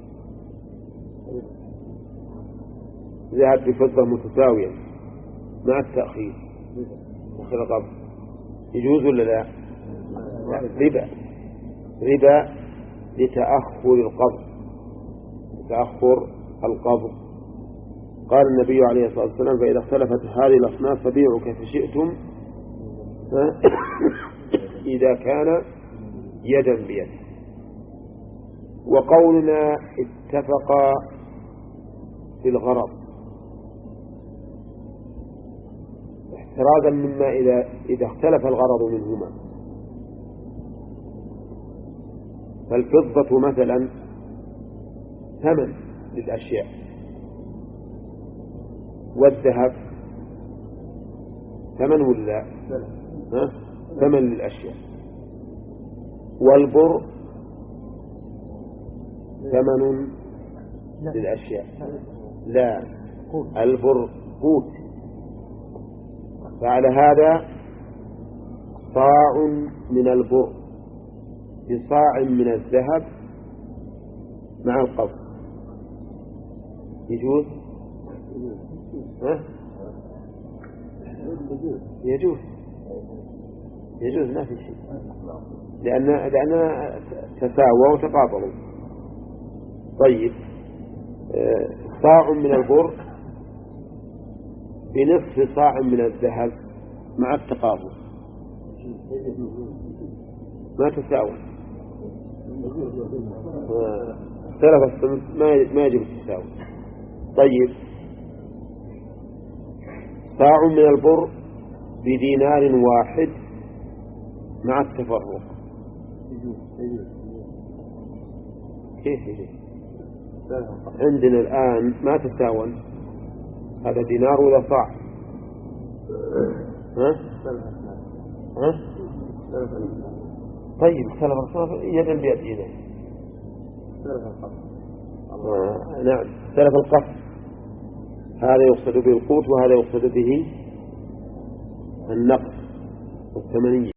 ذهب بفضة متساويا مع التأخير تأخير القبض يجوز ولا لا؟ ربا ربا لتأخر القبض لتأخر القبض. قال النبي عليه الصلاة والسلام: فإذا اختلفت هذه الأصناف فبيعوا كيف شئتم إذا كان يدا بيد. وقولنا اتفق في الغرض احترازا مما إذا, إذا اختلف الغرض منهما. فالفضة مثلا ثمن للأشياء، والذهب ثمن ولا ها؟ ثمن للأشياء. والبر ثمن للأشياء، لا البر قوت. فعلى هذا صاع من البر بصاع من الذهب مع القبض يجوز؟ ها؟ يجوز يجوز ما في شيء، لأن لأن تساووا وتقابلوا. طيب صاع من البر بنصف صاع من الذهب مع التقابل ما تساوي، ثلاث الصنف ما يجب التساوي. طيب صاع من البر بدينار واحد مع التفرق كيف يجب؟ عندنا الآن ما تساوى، هذا دينار ولا صاع؟ ها؟ ها؟ طيب اختلف الصنف يدا بيد إذا آه نعم اختلف القصد، هذا يقصد به القوت وهذا يقصد به النقد والثمنية.